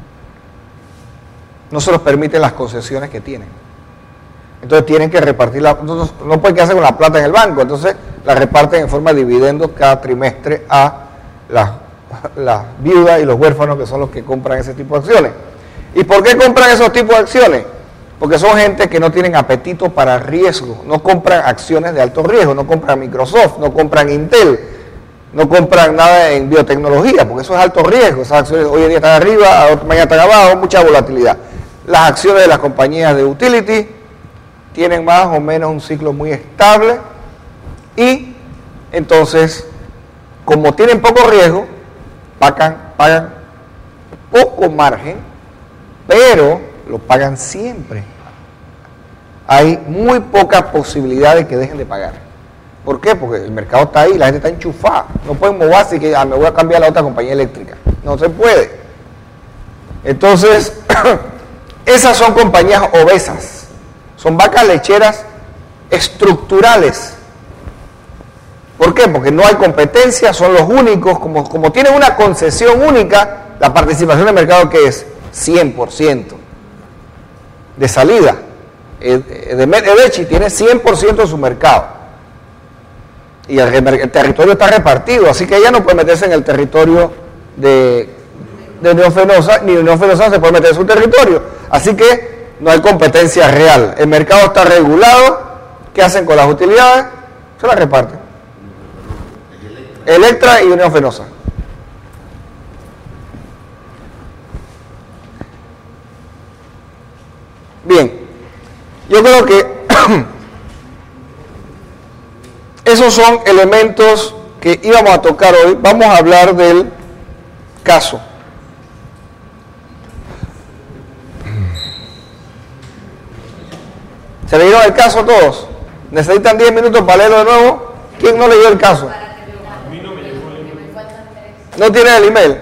No se los permiten las concesiones que tienen. Entonces tienen que repartirla, no, no pueden quedarse con la plata en el banco, entonces la reparten en forma de dividendos cada trimestre a las las viudas y los huérfanos, que son los que compran ese tipo de acciones. ¿Y por qué compran esos tipos de acciones? Porque son gente que no tienen apetito para riesgo, no compran acciones de alto riesgo, no compran Microsoft, no compran Intel, no compran nada en biotecnología, porque eso es alto riesgo. Esas acciones hoy en día están arriba, mañana están abajo, mucha volatilidad. Las acciones de las compañías de utility tienen más o menos un ciclo muy estable y entonces, como tienen poco riesgo, pagan, pagan poco margen, pero lo pagan siempre. Hay muy poca posibilidad de que dejen de pagar. ¿Por qué? Porque el mercado está ahí, la gente está enchufada. No pueden moverse y que ah, me voy a cambiar a la otra compañía eléctrica. No se puede. Entonces, esas son compañías obesas. Son vacas lecheras estructurales. ¿Por qué? Porque no hay competencia, son los únicos, como, como tienen una concesión única, la participación del mercado que es cien por ciento de salida. De Medici tiene cien por ciento de su mercado. Y el, el territorio está repartido, así que ella no puede meterse en el territorio de, de Unión Fenosa, ni Unión Fenosa se puede meter en su territorio. Así que no hay competencia real. El mercado está regulado. ¿Qué hacen con las utilidades? Se las reparten. Electra y Unión Fenosa. Bien, yo creo que esos son elementos que íbamos a tocar hoy. Vamos a hablar del caso. ¿Se leyeron el caso todos? ¿Necesitan diez minutos para leerlo de nuevo? ¿Quién no leyó el caso? ¿No tiene el email?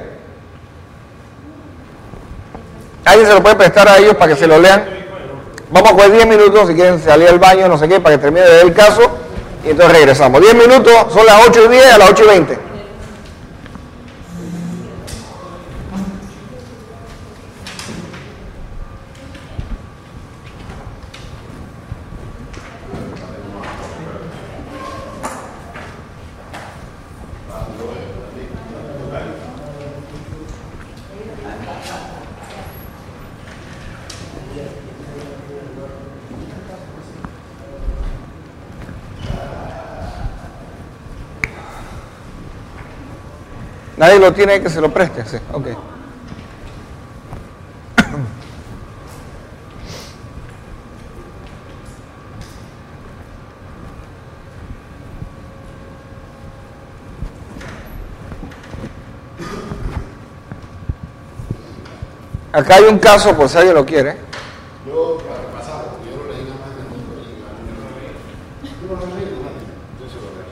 ¿Alguien se lo puede prestar a ellos para que se lo lean? Vamos a coger diez minutos si quieren salir al baño, no sé qué, para que termine de leer el caso y entonces regresamos. diez minutos, son las ocho y diez a las ocho y veinte. Nadie lo tiene, que se lo preste, sí, ok. Acá hay un caso, por si alguien lo quiere. Yo, para pasar, porque yo lo leí nada más en el mundo y yo no lo leí, yo se lo leí.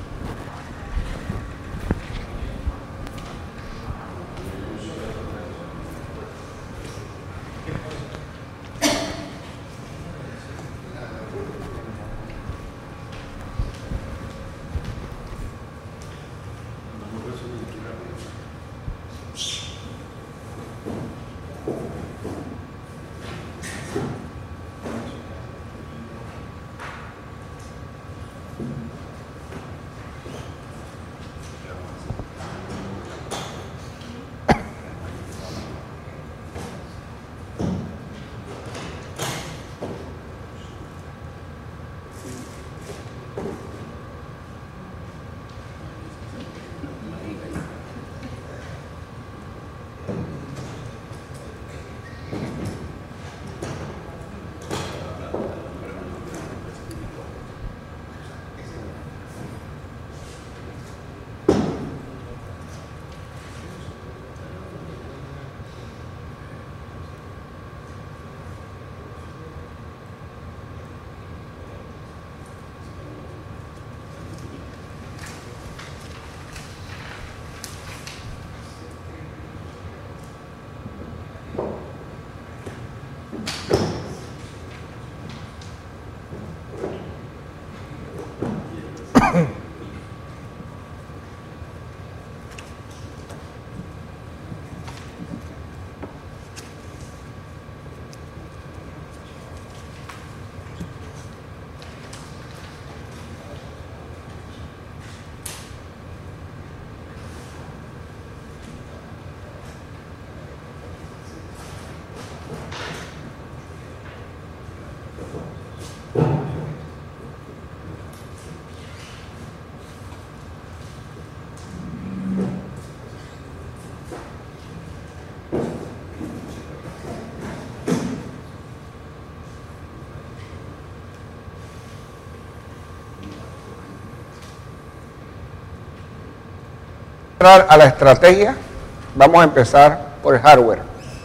A la estrategia, vamos a empezar por el hardware.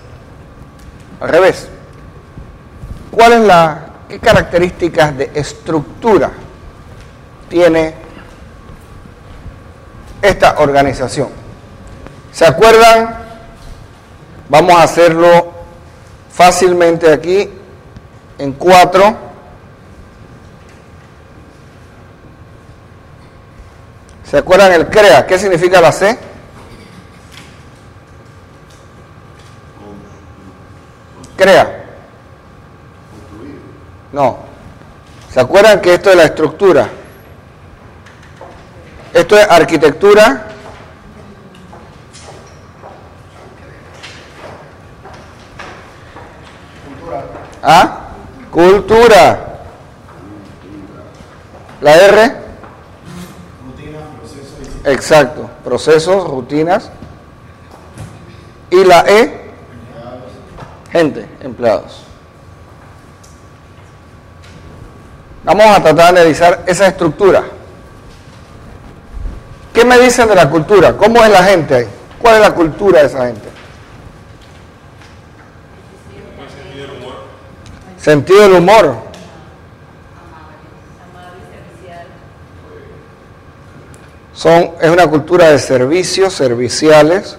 Al revés. ¿Cuál es la, qué características de estructura tiene esta organización? ¿Se acuerdan? Vamos a hacerlo fácilmente aquí en cuatro. ¿Se acuerdan el CREA? ¿Qué significa la C? CREA. No. ¿Se acuerdan que esto es la estructura? Esto es arquitectura. Cultura. ¿Ah? Cultura. La R. Exacto, procesos, rutinas. Y la E, gente, empleados. Vamos a tratar de analizar esa estructura. ¿Qué me dicen de la cultura? ¿Cómo es la gente ahí? ¿Cuál es la cultura de esa gente? Sentido del humor. Son, es una cultura de servicios, serviciales.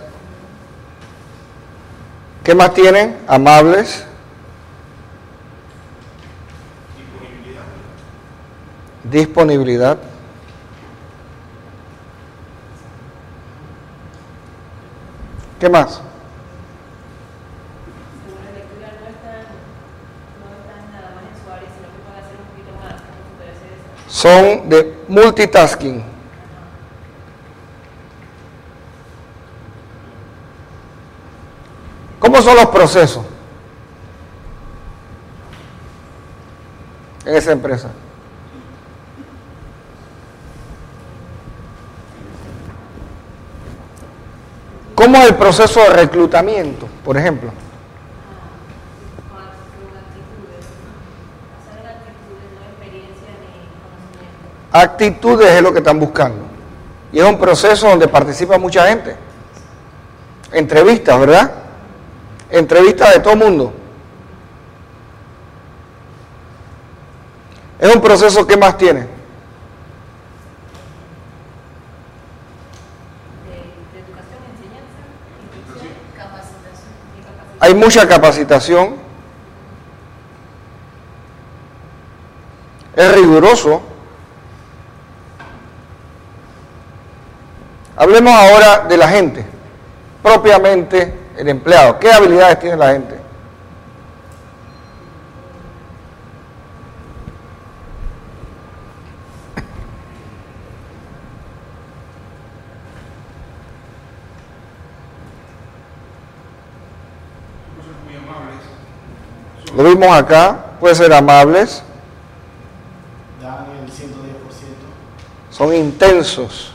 ¿Qué más tienen? Amables. Disponibilidad. ¿Qué más? Según la lectura no están, no están nada más en su área, sino que pueden hacer un poquito más. ¿Cómo se puede hacer eso? Son de multitasking. ¿Cómo son los procesos en esa empresa? ¿Cómo es el proceso de reclutamiento, por ejemplo? Con actitudes. Basar en actitudes, no experiencia ni conocimiento. Actitudes es lo que están buscando. Y es un proceso donde participa mucha gente. Entrevistas, ¿verdad? Entrevistas de todo el mundo. Es un proceso que más tiene. De educación, enseñanza, instrucción, capacitación. y capacitación. Hay mucha capacitación. Es riguroso. Hablemos ahora de la gente, propiamente el empleado. ¿Qué habilidades tiene la gente? Son muy amables. Lo vimos acá, puede ser amables, Dan el ciento diez por ciento. son intensos,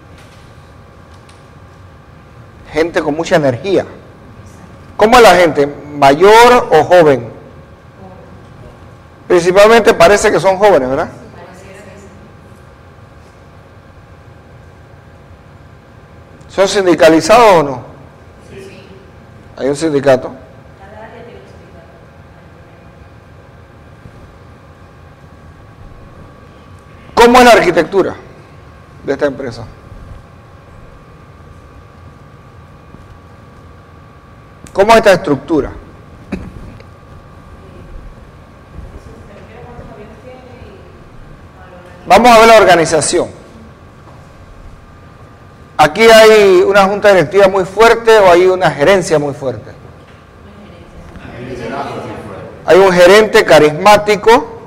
gente con mucha energía. ¿Cómo es la gente? ¿Mayor o joven? Principalmente parece que son jóvenes, ¿verdad? Pareciera que sí. ¿Son sindicalizados o no? Sí. Hay un sindicato. Cada área tiene un sindicato. ¿Cómo es la arquitectura de esta empresa? ¿Cómo es esta estructura? Vamos a ver la organización. Aquí hay una junta directiva muy fuerte o hay una gerencia muy fuerte. Hay un gerente carismático,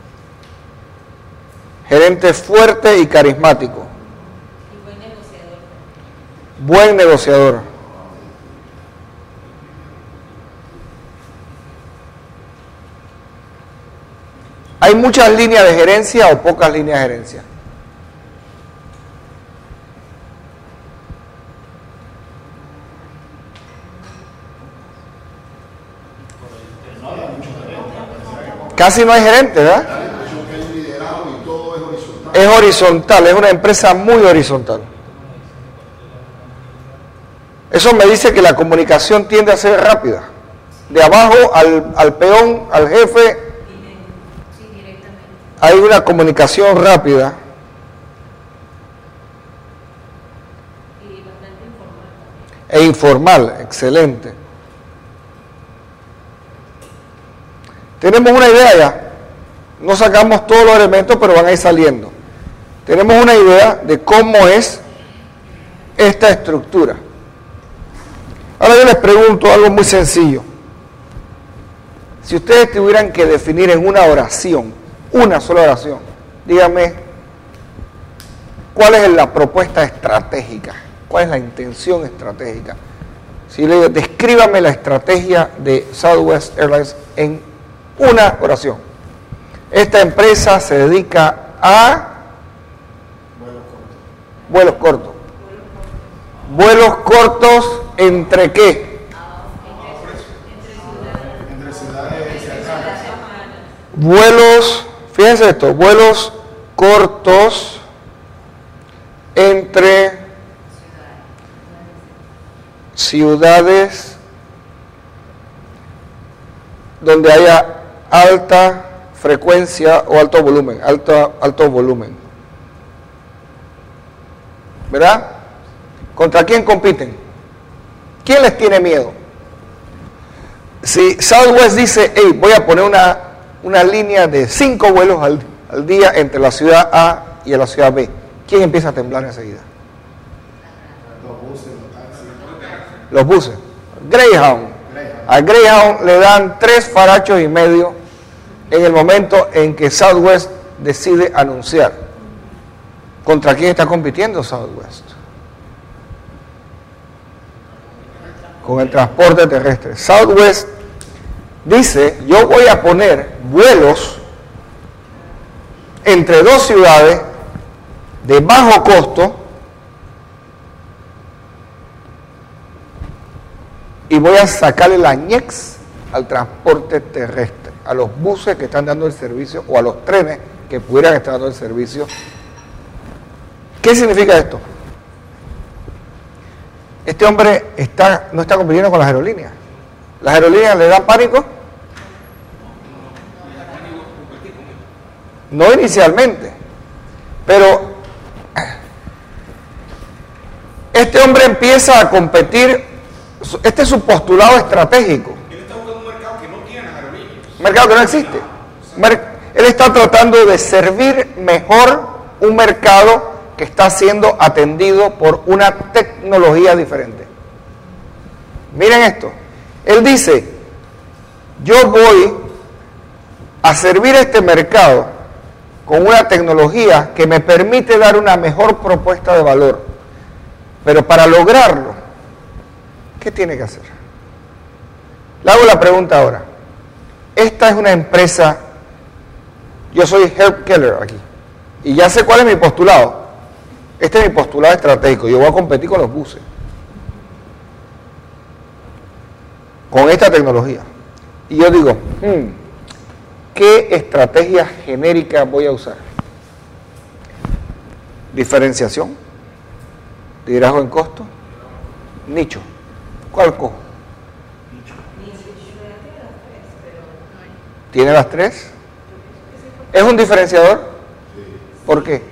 gerente fuerte y carismático, Y buen negociador. buen negociador. ¿Hay muchas líneas de gerencia o pocas líneas de gerencia? Casi no hay gerente, ¿verdad? Da la impresión que hay un liderazgo y todo es horizontal. Es horizontal, es una empresa muy horizontal. Eso me dice que la comunicación tiende a ser rápida. De abajo al, al peón, al jefe, Sí, directamente. hay una comunicación rápida. Y bastante informal también. E informal, excelente. Tenemos una idea ya. No sacamos todos los elementos, pero van a ir saliendo. Tenemos una idea de cómo es esta estructura. Ahora yo les pregunto algo muy sencillo. Si ustedes tuvieran que definir en una oración, una sola oración, díganme, ¿cuál es la propuesta estratégica? ¿Cuál es la intención estratégica? Si le digo, descríbame la estrategia de Southwest Airlines en una oración. Esta empresa se dedica a vuelos cortos. Vuelos cortos, ¿entre qué? Entre ciudades cercanas. Vuelos, fíjense esto, vuelos cortos entre ciudades donde haya alta frecuencia o alto volumen, alto, alto volumen. ¿verdad? ¿Contra quién compiten? ¿Quién les tiene miedo? Si Southwest dice, hey, voy a poner una, una línea de cinco vuelos al, al día entre la ciudad A y la ciudad B, ¿quién empieza a temblar enseguida? Los buses, los taxis. Los buses. Greyhound. A Greyhound le dan tres farachos y medio en el momento en que Southwest decide anunciar. ¿Contra quién está compitiendo Southwest? Con el transporte terrestre. Southwest dice, yo voy a poner vuelos entre dos ciudades de bajo costo y voy a sacarle la ñex al transporte terrestre, a los buses que están dando el servicio o a los trenes que pudieran estar dando el servicio. ¿Qué significa esto? Este hombre está, no está compitiendo con las aerolíneas. ¿Las aerolíneas le dan pánico? No inicialmente, pero este hombre empieza a competir. Este es su postulado estratégico. Él está buscando un mercado que no tiene las aerolíneas. Un mercado que no existe. Él está tratando de servir mejor un mercado que está siendo atendido por una tecnología diferente. Miren esto. Él dice, yo voy a servir este mercado con una tecnología que me permite dar una mejor propuesta de valor. Pero para lograrlo, ¿qué tiene que hacer? Le hago la pregunta ahora. Esta es una empresa, yo soy Herb Keller aquí, y ya sé cuál es mi postulado. Este es mi postulado estratégico. Yo voy a competir con los buses, con esta tecnología. Y yo digo, hmm, ¿qué estrategia genérica voy a usar? Diferenciación, liderazgo en costo, nicho. ¿Cuál cojo? ¿Tiene las tres? ¿Es un diferenciador? ¿Por qué?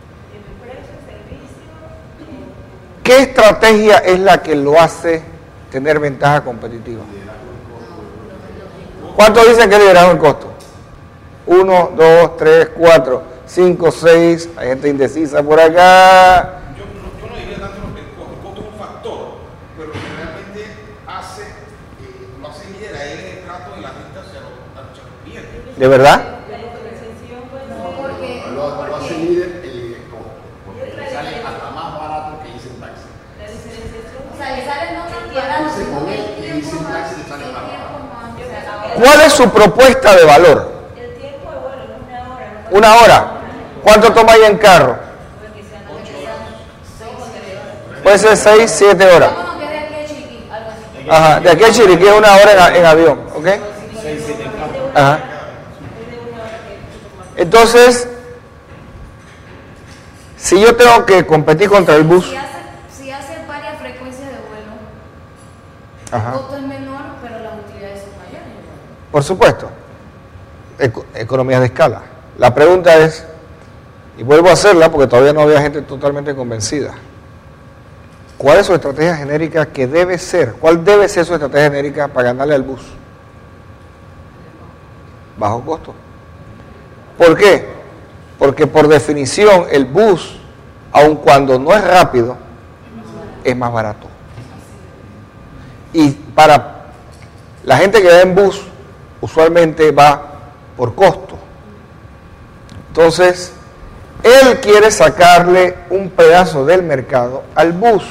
¿Qué estrategia es la que lo hace tener ventaja competitiva? ¿Cuántos dicen que es liderazgo en costo? Uno, dos, tres, cuatro, cinco, seis. Hay gente indecisa por acá. Yo, yo no diría tanto lo que el costo. El costo es un factor, pero lo que realmente hace, eh, lo hace líder a él es el trato de la gente hacia los, hacia los clientes. ¿De verdad? No, porque, Lo, lo hace porque líder el costo, porque le sale hasta más barato que irse en taxi. o sea, le sale no tan barato, Entonces, sino con que él, el y tiempo sin más, taxi le sale el más tiempo barato. más, o sea, ¿Cuál es su propuesta de valor? el tiempo de vuelo es una hora. no Una hora. ¿Cuánto toma ahí en carro? puede que sean ocho horas. Puede ser seis, siete horas. Vámonos que de aquí a Chiriquí, algo así. Ajá, de aquí a Chiriquí es una hora en, a- en avión, ¿ok? seis, siete carros. Ajá. Entonces, si yo tengo que competir contra el bus, Si hace, si hace varias frecuencias de vuelo, el ajá, costo es menor, pero las utilidades son mayores. por supuesto, eco- economías de escala. La pregunta es, y vuelvo a hacerla porque todavía no había gente totalmente convencida, ¿cuál es su estrategia genérica que debe ser? ¿Cuál debe ser su estrategia genérica para ganarle al bus? Bajo costo. ¿Por qué? Porque por definición el bus, aun cuando no es rápido, es más barato. Y para la gente que va en bus, usualmente va por costo. Entonces, él quiere sacarle un pedazo del mercado al bus.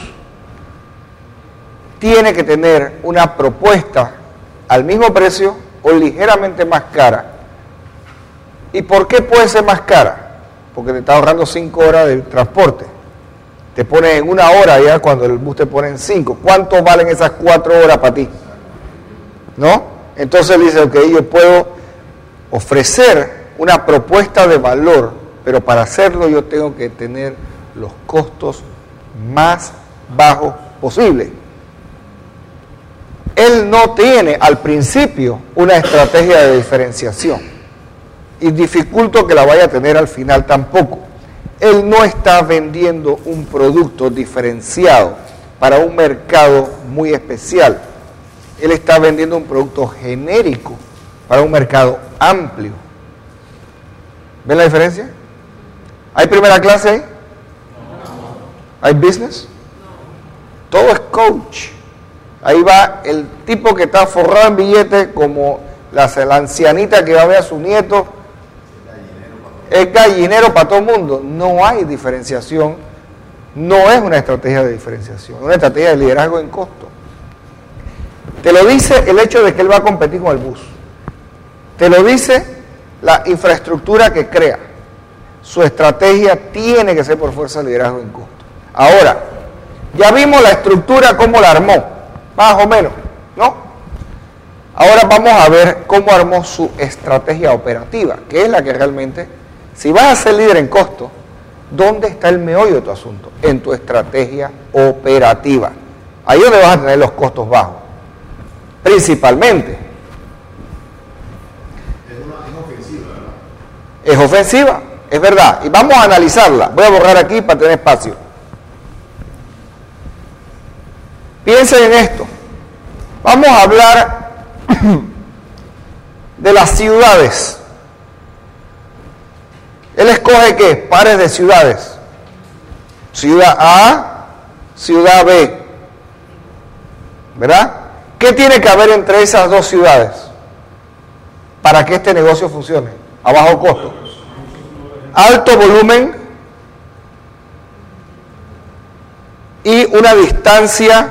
Tiene que tener una propuesta al mismo precio o ligeramente más cara. ¿Y por qué puede ser más cara? Porque te está ahorrando cinco horas de transporte. Te pone en una hora ya cuando el bus te pone en cinco. ¿Cuánto valen esas cuatro horas para ti? ¿No? Entonces él dice, ok, yo puedo ofrecer una propuesta de valor, pero para hacerlo yo tengo que tener los costos más bajos posible. Él no tiene al principio una estrategia de diferenciación y dificulto que la vaya a tener al final tampoco. él no está vendiendo un producto diferenciado para un mercado muy especial. Él está vendiendo un producto genérico para un mercado amplio. ¿Ven la diferencia? ¿Hay primera clase ahí? ¿Hay business? Todo es coach. Ahí va el tipo que está forrado en billetes, como la, la ancianita que va a ver a su nieto. Es gallinero para todo el mundo. No hay diferenciación. No es una estrategia de diferenciación, es una estrategia de liderazgo en costo. Te lo dice el hecho de que él va a competir con el bus. Te lo dice la infraestructura que crea. Su estrategia tiene que ser por fuerza de liderazgo en costo. Ahora, ya vimos la estructura, cómo la armó, más o menos, ¿no? Ahora vamos a ver cómo armó su estrategia operativa, que es la que realmente, si vas a ser líder en costo, ¿dónde está el meollo de tu asunto? En tu estrategia operativa. Ahí es donde vas a tener los costos bajos, principalmente. Es, una, es ofensiva, ¿verdad? Es ofensiva, es verdad. Y vamos a analizarla. Voy a borrar aquí para tener espacio. Piensen en esto. Vamos a hablar de las ciudades. Él escoge ¿qué? Pares de ciudades. Ciudad A, ciudad B. ¿Verdad? ¿Qué tiene que haber entre esas dos ciudades para que este negocio funcione a bajo costo? Alto volumen y una distancia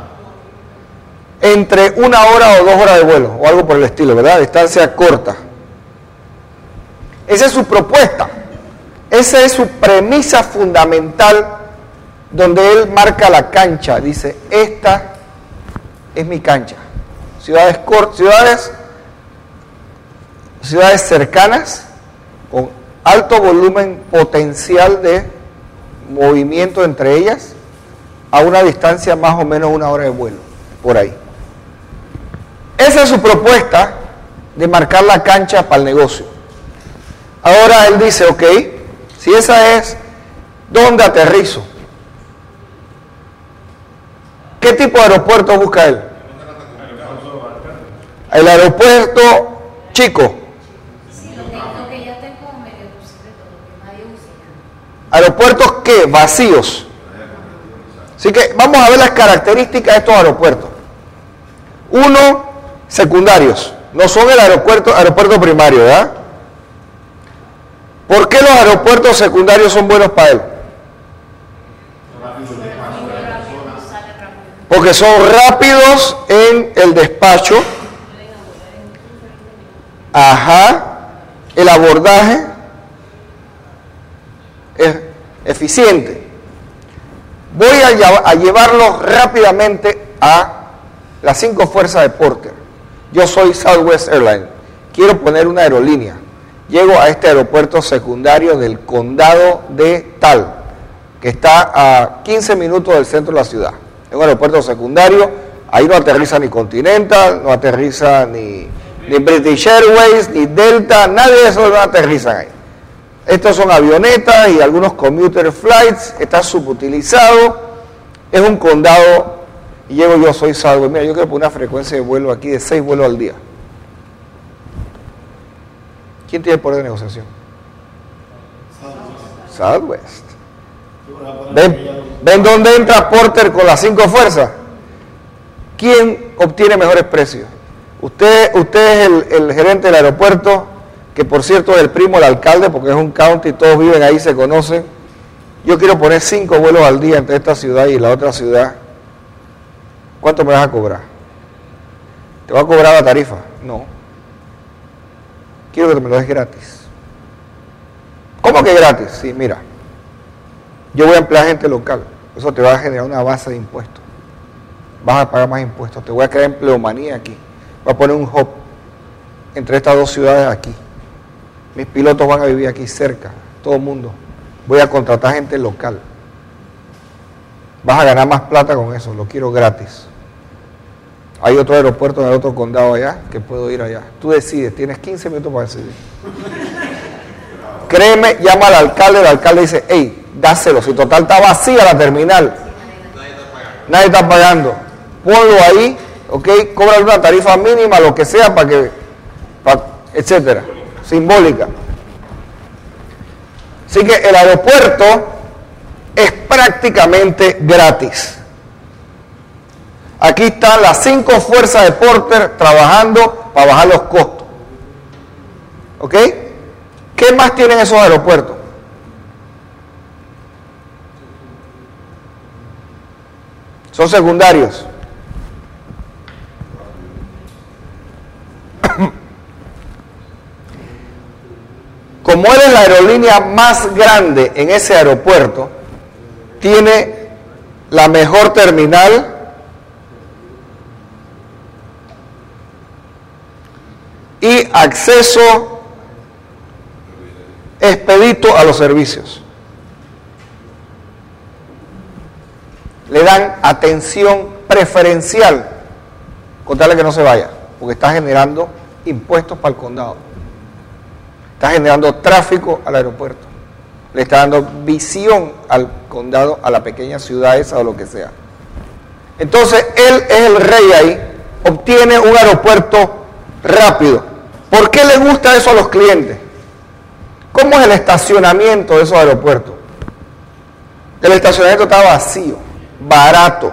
entre una hora o dos horas de vuelo, o algo por el estilo, ¿verdad? Distancia corta. Esa es su propuesta. Esa es su premisa fundamental, donde él marca la cancha. Dice, esta es mi cancha. Ciudades cortas, ciudades, ciudades cercanas, con alto volumen potencial de movimiento entre ellas, a una distancia más o menos una hora de vuelo, por ahí. Esa es su propuesta de marcar la cancha para el negocio. Ahora él dice, ok, si esa es, ¿dónde aterrizo? ¿Qué tipo de aeropuerto busca él? El aeropuerto chico. Sí, lo que, lo que ya tengo medio secreto, lo que nadie usa ya. ¿Aeropuertos qué? Vacíos. Así que vamos a ver las características de estos aeropuertos. Uno, secundarios. No son el aeropuerto, aeropuerto primario, ¿verdad? ¿Por qué los aeropuertos secundarios son buenos para él? Porque son rápidos en el despacho. Ajá. El abordaje es eficiente. Voy a, a llevarlos rápidamente a las cinco fuerzas de Porter. Yo soy Southwest Airlines. Quiero poner una aerolínea. Llego a este aeropuerto secundario del condado de tal, que está a quince minutos del centro de la ciudad. Es un aeropuerto secundario. Ahí no aterriza ni Continental, no aterriza ni, ni British Airways, ni Delta. Nadie de esos no aterrizan ahí. Estos son avionetas y algunos commuter flights. Está subutilizado. Es un condado. Y llego yo, soy Southwest. Mira, yo quiero poner una frecuencia de vuelo aquí de seis vuelos al día. ¿Quién tiene el poder de negociación? Southwest. ¿Ven, ¿Ven dónde entra Porter con las cinco fuerzas? ¿Quién obtiene mejores precios? Usted, usted es el, el gerente del aeropuerto, que por cierto es el primo del alcalde, porque es un county, todos viven ahí, se conocen. Yo quiero poner cinco vuelos al día entre esta ciudad y la otra ciudad. ¿Cuánto me vas a cobrar? ¿Te va a cobrar la tarifa? No. Quiero que me lo des gratis. ¿Cómo que gratis? Sí, mira. Yo voy a emplear gente local. Eso te va a generar una base de impuestos. Vas a pagar más impuestos. Te voy a crear empleomanía aquí. Voy a poner un hub entre estas dos ciudades aquí. Mis pilotos van a vivir aquí cerca. Todo el mundo. Voy a contratar gente local. Vas a ganar más plata con eso. Lo quiero gratis. Hay otro aeropuerto en el otro condado allá que puedo ir allá. Tú decides, tienes quince minutos para decidir. créeme, llama al alcalde, el alcalde dice, hey, dáselo, si total está vacía la terminal, nadie está pagando, ponlo ahí, ok, cobra una tarifa mínima, lo que sea, para que, para, etcétera, simbólica. Así que el aeropuerto es prácticamente gratis. Aquí están las cinco fuerzas de Porter trabajando para bajar los costos. ¿Ok? ¿Qué más tienen esos aeropuertos? Son secundarios. Como él es la aerolínea más grande en ese aeropuerto, tiene la mejor terminal, y acceso expedito a los servicios. Le dan atención preferencial, con tal de que no se vaya, porque está generando impuestos para el condado. Está generando tráfico al aeropuerto. Le está dando visión al condado, a la pequeña ciudad esa o lo que sea. Entonces, él es el rey ahí, obtiene un aeropuerto rápido. ¿Por qué le gusta eso a los clientes? ¿Cómo es el estacionamiento de esos aeropuertos? El estacionamiento está vacío, barato.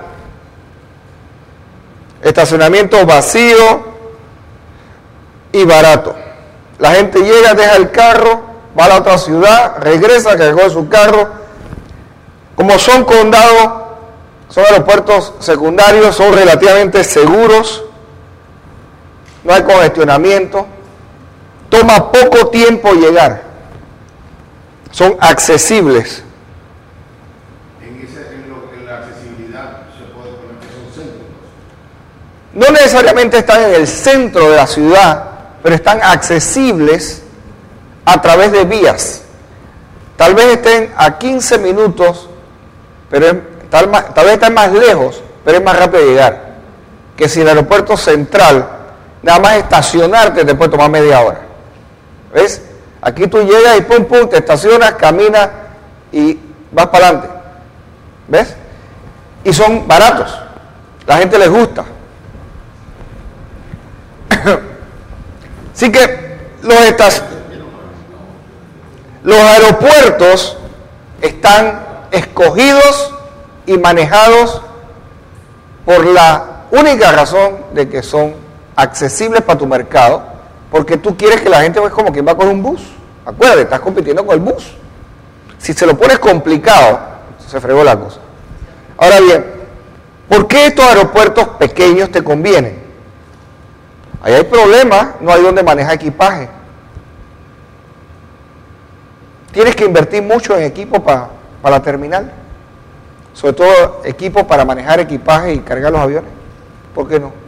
Estacionamiento vacío y barato. La gente llega, deja el carro, va a la otra ciudad, regresa, cargó su carro. Como son condados, son aeropuertos secundarios, son relativamente seguros, no hay congestionamiento, toma poco tiempo llegar, son accesibles. En, ese, en, lo, en la accesibilidad se puede poner que son centros. No necesariamente están en el centro de la ciudad, pero están accesibles a través de vías. Tal vez estén a quince minutos, pero es, tal, tal vez estén más lejos, pero es más rápido llegar. Que si el aeropuerto central, nada más estacionarte te puede tomar media hora. ¿Ves? Aquí tú llegas y pum, pum, te estacionas, caminas y vas para adelante. ¿Ves? Y son baratos. La gente les gusta. Así que los, estas, los aeropuertos están escogidos y manejados por la única razón de que son accesibles para tu mercado, porque tú quieres que la gente vea como quien va con un bus. Acuérdate, estás compitiendo con el bus. Si se lo pones complicado, se fregó la cosa. Ahora bien, ¿por qué estos aeropuertos pequeños te convienen? Ahí hay problemas, no hay donde manejar equipaje. Tienes que invertir mucho en equipo para pa la terminal. Sobre todo equipo para manejar equipaje y cargar los aviones. ¿Por qué no?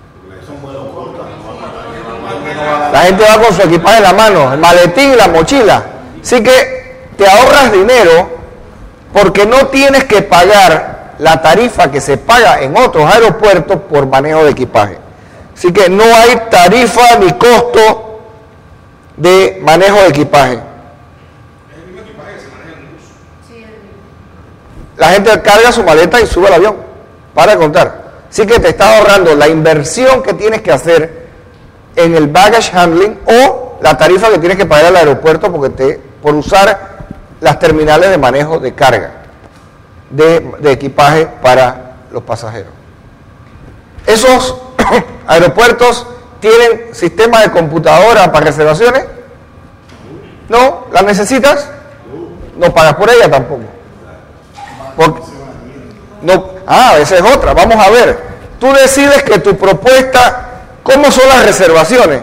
La gente va con su equipaje en la mano, el maletín y la mochila. Así que te ahorras dinero porque no tienes que pagar la tarifa que se paga en otros aeropuertos por manejo de equipaje. Así que no hay tarifa ni costo de manejo de equipaje. Es el mismo equipaje que se maneja en el bus. Sí, el mismo. La gente carga su maleta y sube al avión. Para de contar. Así que te está ahorrando la inversión que tienes que hacer en el baggage handling o la tarifa que tienes que pagar al aeropuerto porque te, por usar las terminales de manejo de carga de, de equipaje para los pasajeros. Esos aeropuertos tienen sistemas de computadora para reservaciones. ¿No? ¿Las necesitas? No pagas por ella tampoco. Porque, no, ah, esa es otra. Vamos a ver. Tú decides que tu propuesta. ¿Cómo son las reservaciones?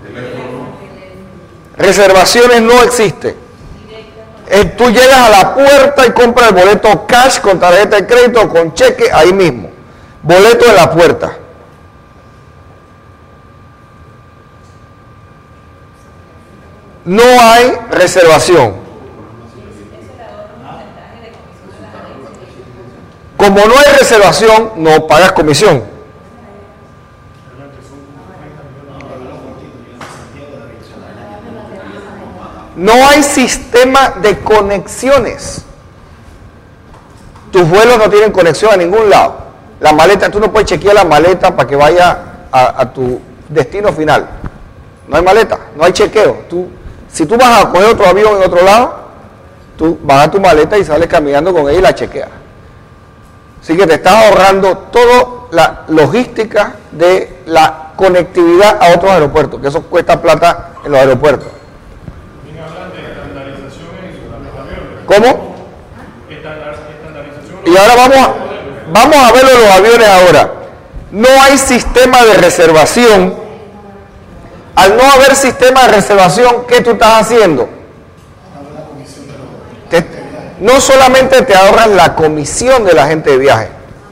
Reservaciones no existen. Eh, tú llegas a la puerta y compras el boleto cash con tarjeta de crédito o con cheque ahí mismo. Boleto de la puerta. No hay reservación. Como no hay reservación, no pagas comisión. No hay sistema de conexiones. Tus vuelos no tienen conexión a ningún lado. La maleta, tú no puedes chequear la maleta para que vaya a, a tu destino final. No hay maleta, no hay chequeo. Tú, si tú vas a coger otro avión en otro lado, tú vas a tu maleta y sales caminando con ella y la chequeas. Así que te estás ahorrando toda la logística de la conectividad a otros aeropuertos, que eso cuesta plata en los aeropuertos. También hablan de estandarización en los aviones. ¿Cómo? Estandar- estandarización. Y ahora vamos a, vamos a ver los aviones ahora. No hay sistema de reservación. Al no haber sistema de reservación, ¿qué tú estás haciendo? Te- no solamente te ahorras la comisión de la gente de viaje.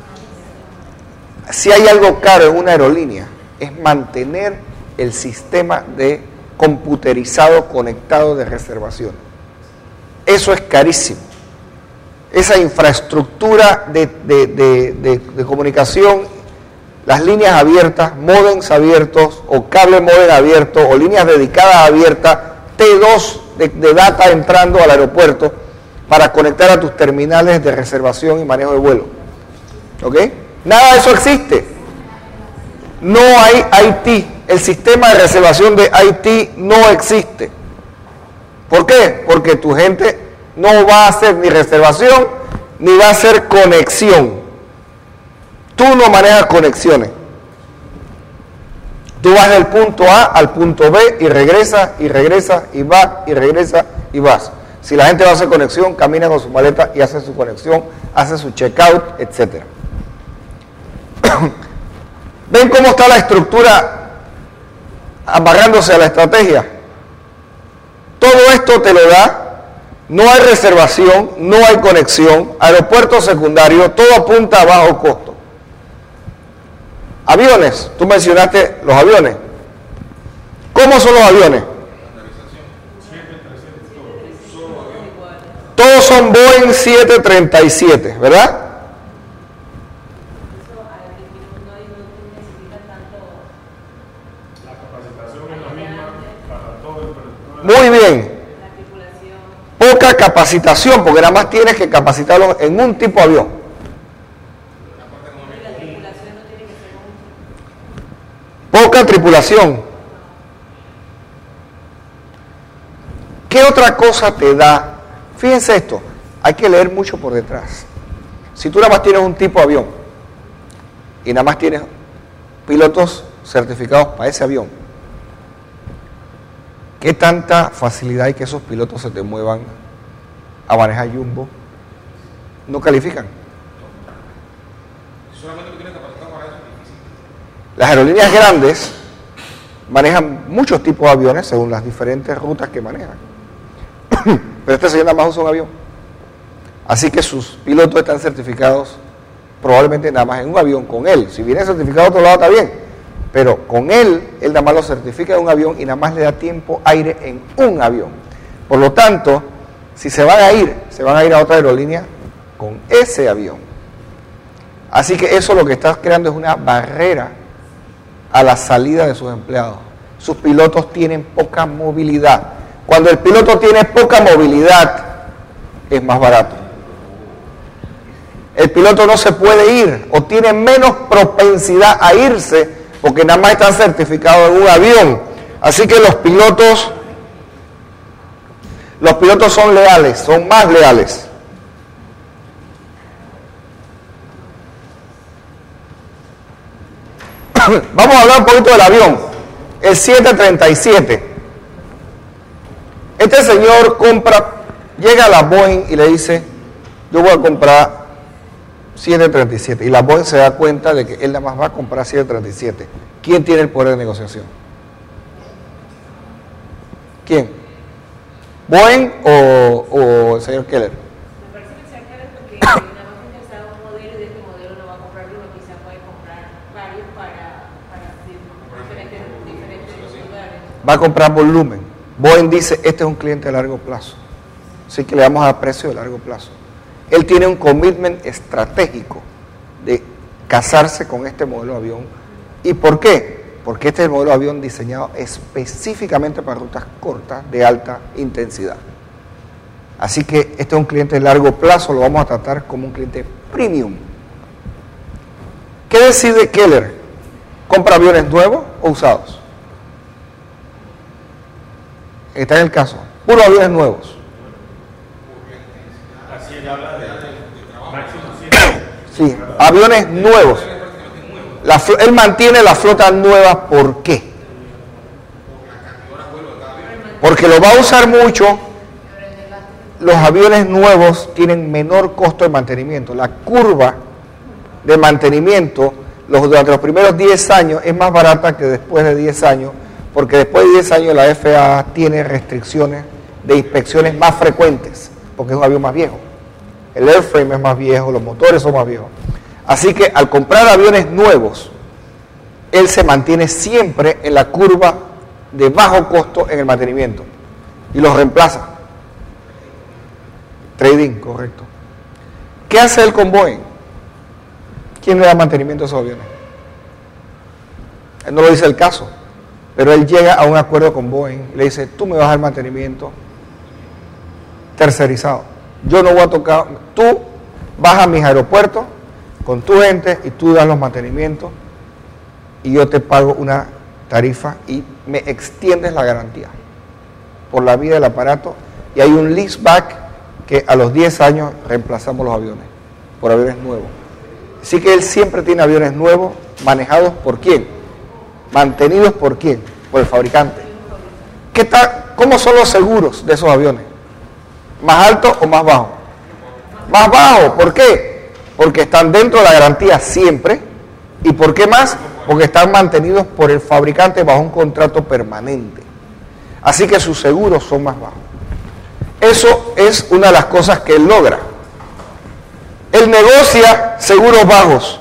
Si hay algo caro en una aerolínea, es mantener el sistema de computerizado conectado de reservación. Eso es carísimo. Esa infraestructura de, de, de, de, de comunicación, las líneas abiertas, módems abiertos o cable modem abierto o líneas dedicadas abiertas, T dos de, de data entrando al aeropuerto para conectar a tus terminales de reservación y manejo de vuelo. ¿Ok? Nada de eso existe. No hay I T. El sistema de reservación de I T no existe. ¿Por qué? Porque tu gente no va a hacer ni reservación ni va a hacer conexión. Tú no manejas conexiones. Tú vas del punto A al punto B y regresas y regresas y vas y regresas y vas. Si la gente va a hacer conexión, camina con su maleta y hace su conexión, hace su checkout, etcétera. ¿Ven cómo está la estructura amarrándose a la estrategia? Todo esto te lo da. No hay reservación, no hay conexión, aeropuerto secundario, todo apunta a bajo costo. Aviones, tú mencionaste los aviones. ¿Cómo son los aviones? Todos son Boeing siete treinta y siete, ¿verdad? La capacitación es la misma para todo el personal. Muy bien. La tripulación. Poca capacitación, porque nada más tienes que capacitarlos en un tipo de avión. La tripulación no tiene que ser un... Poca tripulación. ¿Qué otra cosa te da? Fíjense esto, hay que leer mucho por detrás. Si tú nada más tienes un tipo de avión y nada más tienes pilotos certificados para ese avión, ¿qué tanta facilidad hay que esos pilotos se te muevan a manejar Jumbo? No califican. Solamente que tienes capacitado para eso es difícil. Las aerolíneas grandes manejan muchos tipos de aviones según las diferentes rutas que manejan. Pero este señor nada más usa un avión. Así que sus pilotos están certificados probablemente nada más en un avión con él. Si viene certificado a otro lado está bien. Pero con él, él nada más lo certifica en un avión y nada más le da tiempo aire en un avión. Por lo tanto, si se van a ir, se van a ir a otra aerolínea con ese avión. Así que eso lo que está creando es una barrera a la salida de sus empleados. Sus pilotos tienen poca movilidad. Cuando el piloto tiene poca movilidad, es más barato. El piloto no se puede ir o tiene menos propensidad a irse porque nada más están certificados en un avión. Así que los pilotos, los pilotos son leales, son más leales. Vamos a hablar un poquito del avión, el siete treinta y siete. Este señor compra, llega a la Boeing y le dice, yo voy a comprar siete treinta y siete. Y la Boeing se da cuenta de que él nada más va a comprar siete treinta y siete. ¿Quién tiene el poder de negociación? ¿Quién? ¿Boeing o, o el señor Keller? Me parece que sea claro porque nada más interesado en un modelo y de este modelo no va a comprar uno, quizás puede comprar varios para, para diferentes, diferentes lugares. Va a comprar volumen. Boeing dice, este es un cliente de largo plazo. Así que le vamos a dar precio de largo plazo. Él tiene un commitment estratégico de casarse con este modelo de avión. ¿Y por qué? porque este es el modelo de avión diseñado específicamente para rutas cortas de alta intensidad. Así que este es un cliente de largo plazo, lo vamos a tratar como un cliente premium. ¿Qué decide Keller? ¿Compra aviones nuevos o usados? Está en el caso, puros aviones nuevos. Así ella habla de máximo cien. Sí, aviones nuevos. La, él mantiene la flota nueva, ¿por qué? Porque lo va a usar mucho. Los aviones nuevos tienen menor costo de mantenimiento. La curva de mantenimiento los, durante los primeros diez años es más barata que después de diez años, porque después de diez años la F A A tiene restricciones de inspecciones más frecuentes, porque es un avión más viejo. El airframe es más viejo, los motores son más viejos. Así que al comprar aviones nuevos, él se mantiene siempre en la curva de bajo costo en el mantenimiento y los reemplaza. Trading, correcto. ¿Qué hace él con Boeing? ¿Quién le da mantenimiento a esos aviones? Él no lo dice el caso, pero él llega a un acuerdo con Boeing, le dice, tú me vas a dar mantenimiento tercerizado. Yo no voy a tocar, tú vas a mis aeropuertos con tu gente y tú das los mantenimientos y yo te pago una tarifa y me extiendes la garantía por la vida del aparato y hay un leaseback que a los diez años reemplazamos los aviones por aviones nuevos. Así que él siempre tiene aviones nuevos manejados por quién, mantenidos por quién, por el fabricante. ¿Qué tal, cómo son los seguros de esos aviones? ¿Más altos o más bajos? Más bajos, ¿por qué? Porque están dentro de la garantía siempre. ¿Y por qué más? Porque están mantenidos por el fabricante bajo un contrato permanente. Así que sus seguros son más bajos. Eso es una de las cosas que él logra. Él negocia seguros bajos.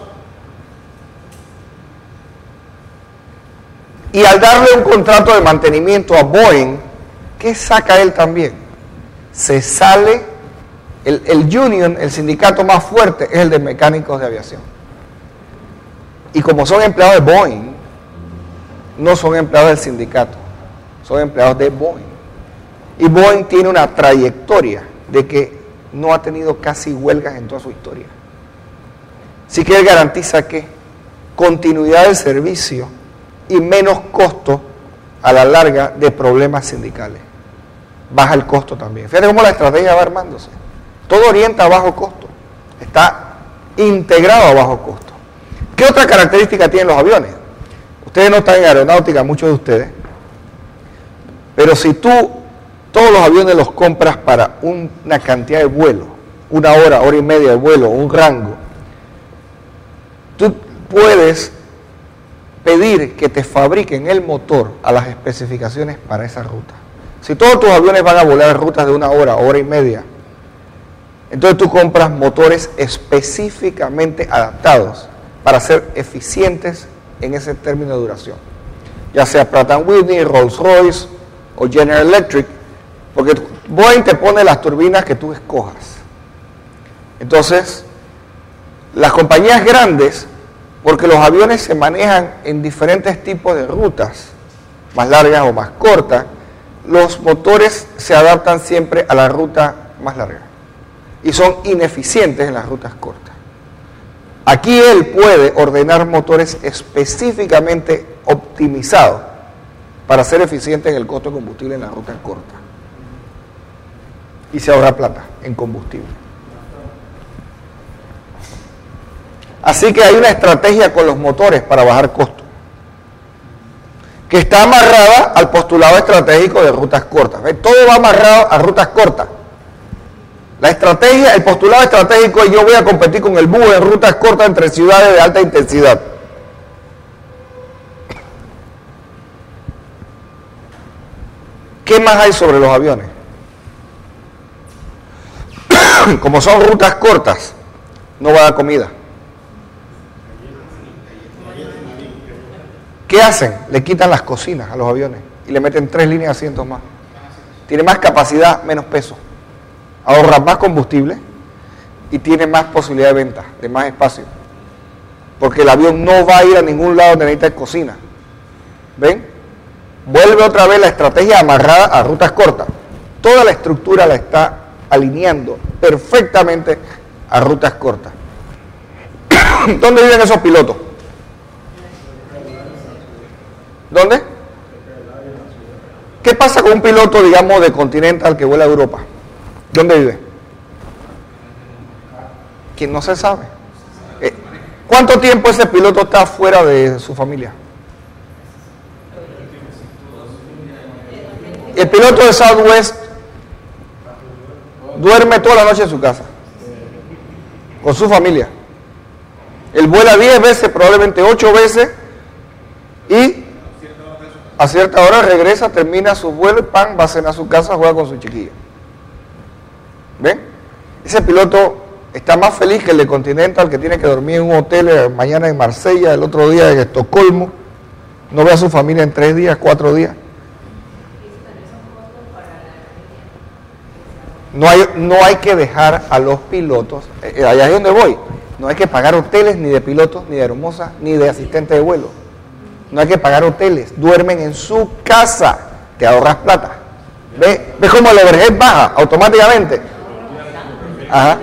Y al darle un contrato de mantenimiento a Boeing, ¿qué saca él también? Se sale, el, el union, el sindicato más fuerte es el de mecánicos de aviación. Y como son empleados de Boeing, no son empleados del sindicato, son empleados de Boeing. Y Boeing tiene una trayectoria de que no ha tenido casi huelgas en toda su historia. Así que él garantiza que continuidad del servicio y menos costo a la larga de problemas sindicales. Baja el costo también. Fíjate cómo la estrategia va armándose. Todo orienta a bajo costo. Está integrado a bajo costo. ¿Qué otra característica tienen los aviones? Ustedes no están en aeronáutica, muchos de ustedes. Pero si tú todos los aviones los compras para una cantidad de vuelo, una hora, hora y media de vuelo, un rango, tú puedes pedir que te fabriquen el motor a las especificaciones para esa ruta. Si todos tus aviones van a volar rutas de una hora, hora y media, entonces tú compras motores específicamente adaptados para ser eficientes en ese término de duración. Ya sea Pratt and Whitney, Rolls-Royce o General Electric, porque Boeing te pone las turbinas que tú escojas. Entonces, las compañías grandes, porque los aviones se manejan en diferentes tipos de rutas, más largas o más cortas, los motores se adaptan siempre a la ruta más larga y son ineficientes en las rutas cortas. Aquí él puede ordenar motores específicamente optimizados para ser eficiente en el costo de combustible en las rutas cortas. Y se ahorra plata en combustible. Así que hay una estrategia con los motores para bajar costos, que está amarrada al postulado estratégico de rutas cortas. ¿Ves? Todo va amarrado a rutas cortas. La estrategia, el postulado estratégico es: yo voy a competir con el búho en rutas cortas entre ciudades de alta intensidad. ¿Qué más hay sobre los aviones? Como son rutas cortas, no va a dar comida. ¿Qué hacen? Le quitan las cocinas a los aviones y le meten tres líneas de asientos más. Tiene más capacidad, menos peso. Ahorra más combustible y tiene más posibilidad de venta, de más espacio. Porque el avión no va a ir a ningún lado donde necesita cocina. ¿Ven? Vuelve otra vez la estrategia amarrada a rutas cortas. Toda la estructura la está alineando perfectamente a rutas cortas. ¿Dónde viven esos pilotos? ¿Dónde? ¿Qué pasa con un piloto, digamos, de Continental que vuela a Europa? ¿Dónde vive? Que no se sabe. Eh, ¿Cuánto tiempo ese piloto está fuera de su familia? El piloto de Southwest duerme toda la noche en su casa, con su familia. Él vuela diez veces, probablemente ocho veces, y a cierta hora regresa, termina su vuelo, y pan, va a cenar a su casa, juega con su chiquilla. ¿Ven? Ese piloto está más feliz que el de Continental, que tiene que dormir en un hotel mañana en Marsella, el otro día en Estocolmo, no ve a su familia en tres días, cuatro días. No hay, no hay que dejar a los pilotos, eh, allá es donde voy, no hay que pagar hoteles ni de pilotos, ni de hermosas, ni de asistentes de vuelo. No hay que pagar hoteles, duermen en su casa, te ahorras plata. ¿Ves? ¿Ves cómo el overhead baja automáticamente? Ajá.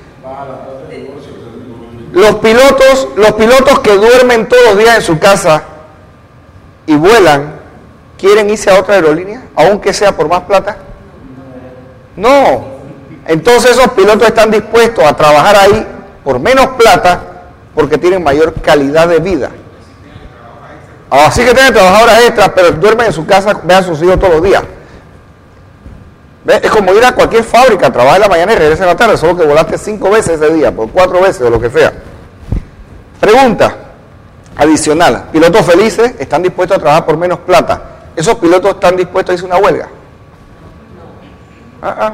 Los pilotos, los pilotos que duermen todos los días en su casa y vuelan, ¿quieren irse a otra aerolínea? Aunque sea por más plata. No. Entonces esos pilotos están dispuestos a trabajar ahí por menos plata porque tienen mayor calidad de vida. Así que tienen trabajadoras extras, pero duermen en su casa, vean a sus hijos todos los días. ¿Ves? Es como ir a cualquier fábrica, trabajar en la mañana y regresar en la tarde, solo que volaste cinco veces ese día, por cuatro veces o lo que sea. Pregunta adicional. Pilotos felices están dispuestos a trabajar por menos plata. ¿Esos pilotos están dispuestos a irse a una huelga? Ah, ah.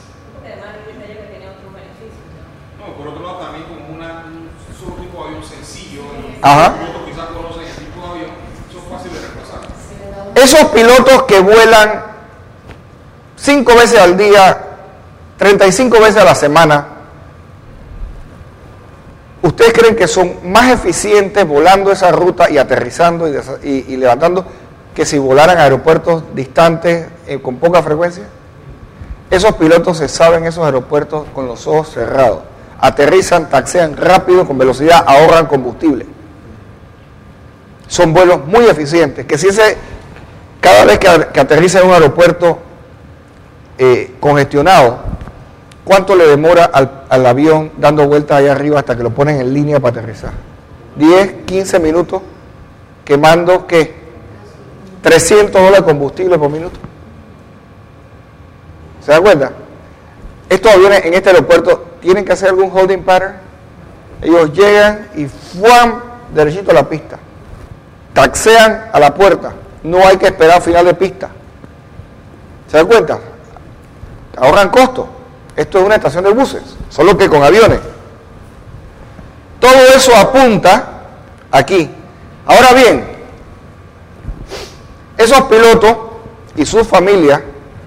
No, por otro lado también como una, un solo tipo de avión sencillo, y Ajá. los pilotos quizás conocen el tipo de avión, son fáciles de reemplazar. Esos pilotos que vuelan cinco veces al día, treinta y cinco veces a la semana, ¿ustedes creen que son más eficientes volando esa ruta y aterrizando y, y, y levantando que si volaran a aeropuertos distantes eh, con poca frecuencia? Esos pilotos se saben esos aeropuertos con los ojos cerrados. Aterrizan, taxean rápido, con velocidad, ahorran combustible. Son vuelos muy eficientes, que si ese, cada vez que, que aterriza en un aeropuerto eh, congestionado, ¿cuánto le demora al, al avión dando vueltas allá arriba hasta que lo ponen en línea para aterrizar? diez, quince minutos quemando, ¿qué? trescientos dólares de combustible por minuto. ¿Se da cuenta? Estos aviones en este aeropuerto tienen que hacer algún holding pattern. Ellos llegan y ¡fuam! Derechito a la pista. Taxean a la puerta. No hay que esperar al final de pista. ¿Se da cuenta? Ahorran costos. Esto es una estación de buses, solo que con aviones. Todo eso apunta aquí. Ahora bien, esos pilotos y sus familias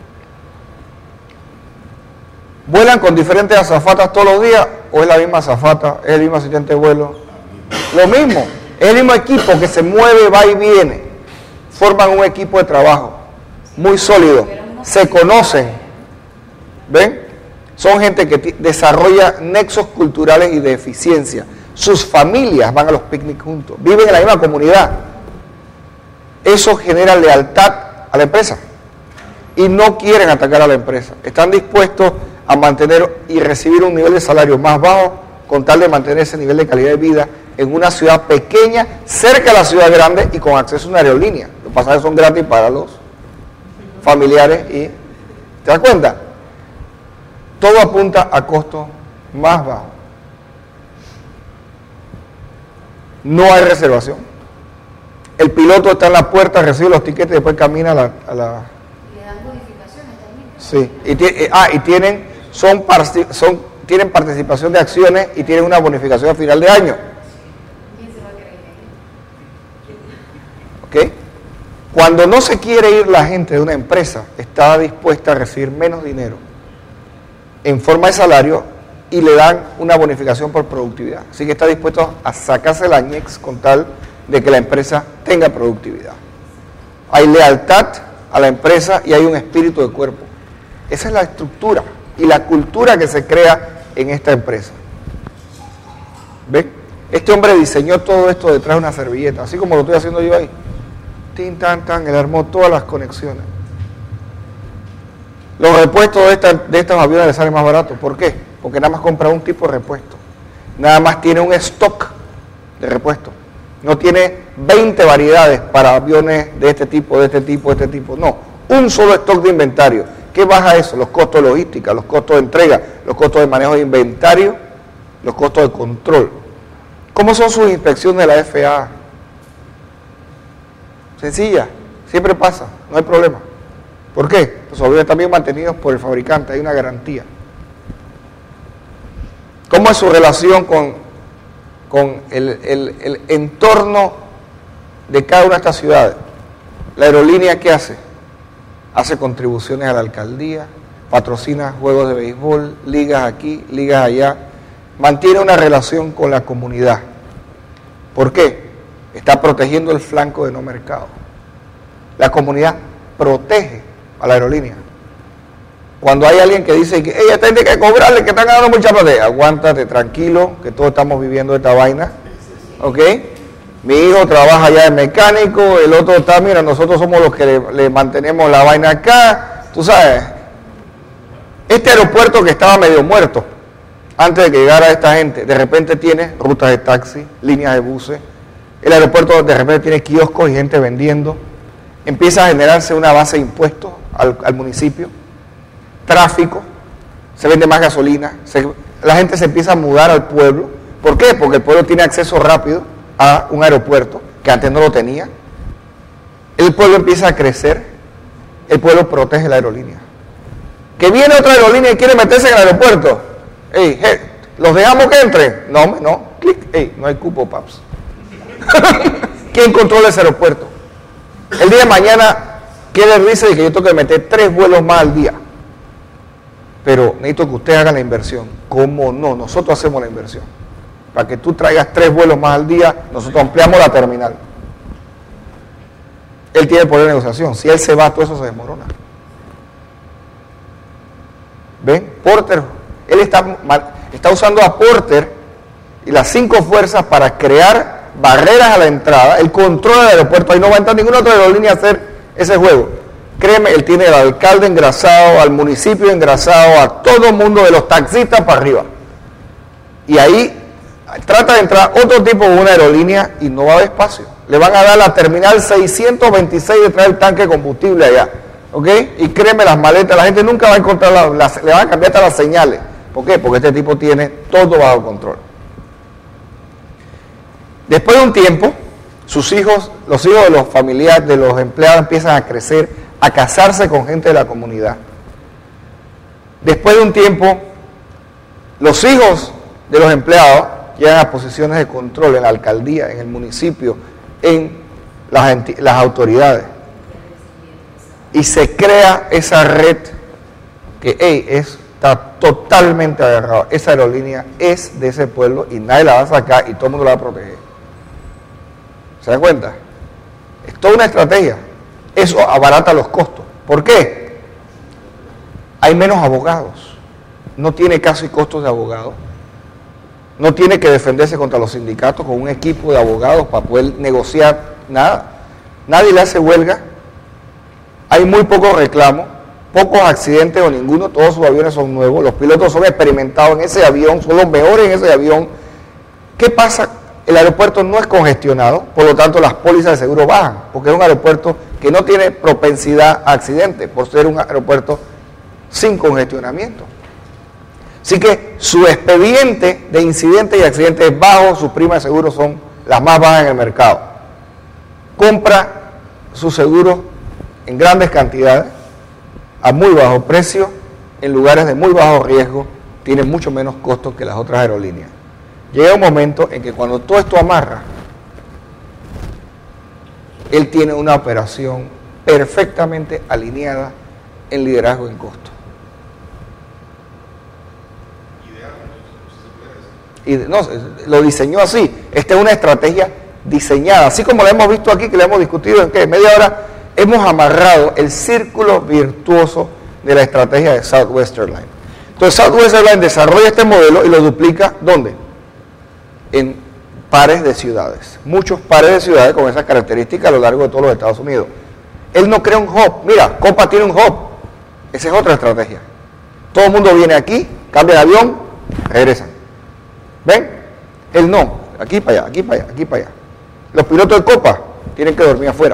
¿vuelan con diferentes azafatas todos los días o es la misma azafata, es el mismo asistente de vuelo? Lo mismo, es el mismo equipo que se mueve, va y viene. Forman un equipo de trabajo muy sólido, se conocen. ¿Ven? Son gente que desarrolla nexos culturales y de eficiencia. Sus familias van a los picnics juntos, viven en la misma comunidad. Eso genera lealtad a la empresa y no quieren atacar a la empresa. Están dispuestos a mantener y recibir un nivel de salario más bajo con tal de mantener ese nivel de calidad de vida en una ciudad pequeña, cerca de la ciudad grande y con acceso a una aerolínea. Los pasajes son gratis para los familiares y ¿te das cuenta? Todo apunta a costos más bajos. No hay reservación. El piloto está en la puerta, recibe los tiquetes y después camina a la... A la... ¿Le dan bonificaciones también? Sí, y, t- ah, y tienen, son, son, tienen participación de acciones y tienen una bonificación a final de año. ¿Quién se va a creer? ¿Ok? Cuando no se quiere ir la gente de una empresa, está dispuesta a recibir menos dinero en forma de salario y le dan una bonificación por productividad. Así que está dispuesto a sacarse la ñex con tal de que la empresa tenga productividad. hay lealtad a la empresa y hay un espíritu de cuerpo. Esa es la estructura y la cultura que se crea en esta empresa. ¿Ven? Este hombre diseñó todo esto detrás de una servilleta, así como lo estoy haciendo yo ahí. Tin, tan, tan, él armó todas las conexiones. Los repuestos de, esta, de estos aviones les salen más baratos. ¿Por qué? Porque nada más compra un tipo de repuesto. Nada más tiene un stock de repuestos. No tiene veinte variedades para aviones de este tipo, de este tipo, de este tipo. No, un solo stock de inventario. ¿Qué baja eso? Los costos de logística, los costos de entrega, los costos de manejo de inventario, los costos de control. ¿Cómo son sus inspecciones de la F A A? Sencilla, siempre pasa, no hay problema. ¿Por qué? Los aviones están bien mantenidos por el fabricante, hay una garantía. ¿Cómo es su relación con, con el, el, el entorno de cada una de estas ciudades? La aerolínea, ¿qué hace? Hace contribuciones a la alcaldía, patrocina juegos de béisbol, ligas aquí, ligas allá, mantiene una relación con la comunidad. ¿Por qué? Está protegiendo el flanco de no mercado. La comunidad protege a la aerolínea. Cuando hay alguien que dice que ella tiene que cobrarle, que están ganando mucha plata, aguántate, tranquilo, que todos estamos viviendo esta vaina. ¿Ok? Mi hijo trabaja ya de mecánico, el otro está, mira, nosotros somos los que le, le mantenemos la vaina acá. Tú sabes, este aeropuerto que estaba medio muerto, antes de que llegara esta gente, de repente tiene rutas de taxi, líneas de buses. El aeropuerto de repente tiene kioscos y gente vendiendo. Empieza a generarse una base de impuestos al, al municipio. Tráfico, se vende más gasolina, se, la gente se empieza a mudar al pueblo. ¿Por qué? Porque el pueblo tiene acceso rápido a un aeropuerto que antes no lo tenía. El pueblo empieza a crecer, el pueblo protege la aerolínea. Que viene otra aerolínea y quiere meterse en el aeropuerto. Ey, hey, ¿los dejamos que entren? No, no, clic, ey, no hay cupo, paps. ¿Quién controla ese aeropuerto? El día de mañana quiere risa de que yo tengo que meter tres vuelos más al día. Pero necesito que ustedes hagan la inversión. ¿Cómo no? Nosotros hacemos la inversión. Para que tú traigas tres vuelos más al día, nosotros ampliamos la terminal. Él tiene el poder de negociación. Si él se va, todo eso se desmorona. ¿Ven? Porter, él está, está usando a Porter y las cinco fuerzas para crear barreras a la entrada. Él controla el aeropuerto. Ahí no va a entrar ninguna otra aerolínea a hacer ese juego. Créeme, él tiene al alcalde engrasado, al municipio engrasado, a todo el mundo de los taxistas para arriba. Y ahí trata de entrar otro tipo de una aerolínea y no va a haber espacio. Le van a dar la terminal seiscientos veintiséis de traer el tanque de combustible allá. ¿Ok? Y créeme, las maletas, la gente nunca va a encontrar, la, las, le van a cambiar hasta las señales. ¿Por qué? Porque este tipo tiene todo bajo control. Después de un tiempo, sus hijos, los hijos de los familiares, de los empleados empiezan a crecer, a casarse con gente de la comunidad. Después de un tiempo, los hijos de los empleados llegan a posiciones de control en la alcaldía, en el municipio, en las, las autoridades. Y se crea esa red que hey, es, está totalmente agarrada. Esa aerolínea es de ese pueblo y nadie la va a sacar y todo el mundo la va a proteger. ¿Se dan cuenta? Es toda una estrategia. Eso abarata los costos. ¿Por qué? Hay menos abogados. No tiene casi costos de abogados. No tiene que defenderse contra los sindicatos con un equipo de abogados para poder negociar nada. Nadie le hace huelga. Hay muy pocos reclamos, pocos accidentes o ninguno. Todos sus aviones son nuevos. Los pilotos son experimentados en ese avión, son los mejores en ese avión. ¿Qué pasa? El aeropuerto no es congestionado, por lo tanto las pólizas de seguro bajan, porque es un aeropuerto que no tiene propensidad a accidentes, por ser un aeropuerto sin congestionamiento. Así que su expediente de incidentes y accidentes es bajo, sus primas de seguro son las más bajas en el mercado. Compra sus seguros en grandes cantidades, a muy bajo precio, en lugares de muy bajo riesgo, tiene mucho menos costos que las otras aerolíneas. Llega un momento en que cuando todo esto amarra, él tiene una operación perfectamente alineada en liderazgo en costo. Y no, lo diseñó así. Esta es una estrategia diseñada, así como la hemos visto aquí, que la hemos discutido en ¿qué? media hora, hemos amarrado el círculo virtuoso de la estrategia de Southwest Airlines. Entonces Southwest Airlines desarrolla este modelo y lo duplica, ¿dónde? En pares de ciudades, muchos pares de ciudades con esas características a lo largo de todos los Estados Unidos. Él no crea un hub, mira, Copa tiene un hub, esa es otra estrategia. Todo el mundo viene aquí, cambia de avión, regresan. ¿Ven? Él no, aquí para allá, aquí para allá, aquí para allá. Los pilotos de Copa tienen que dormir afuera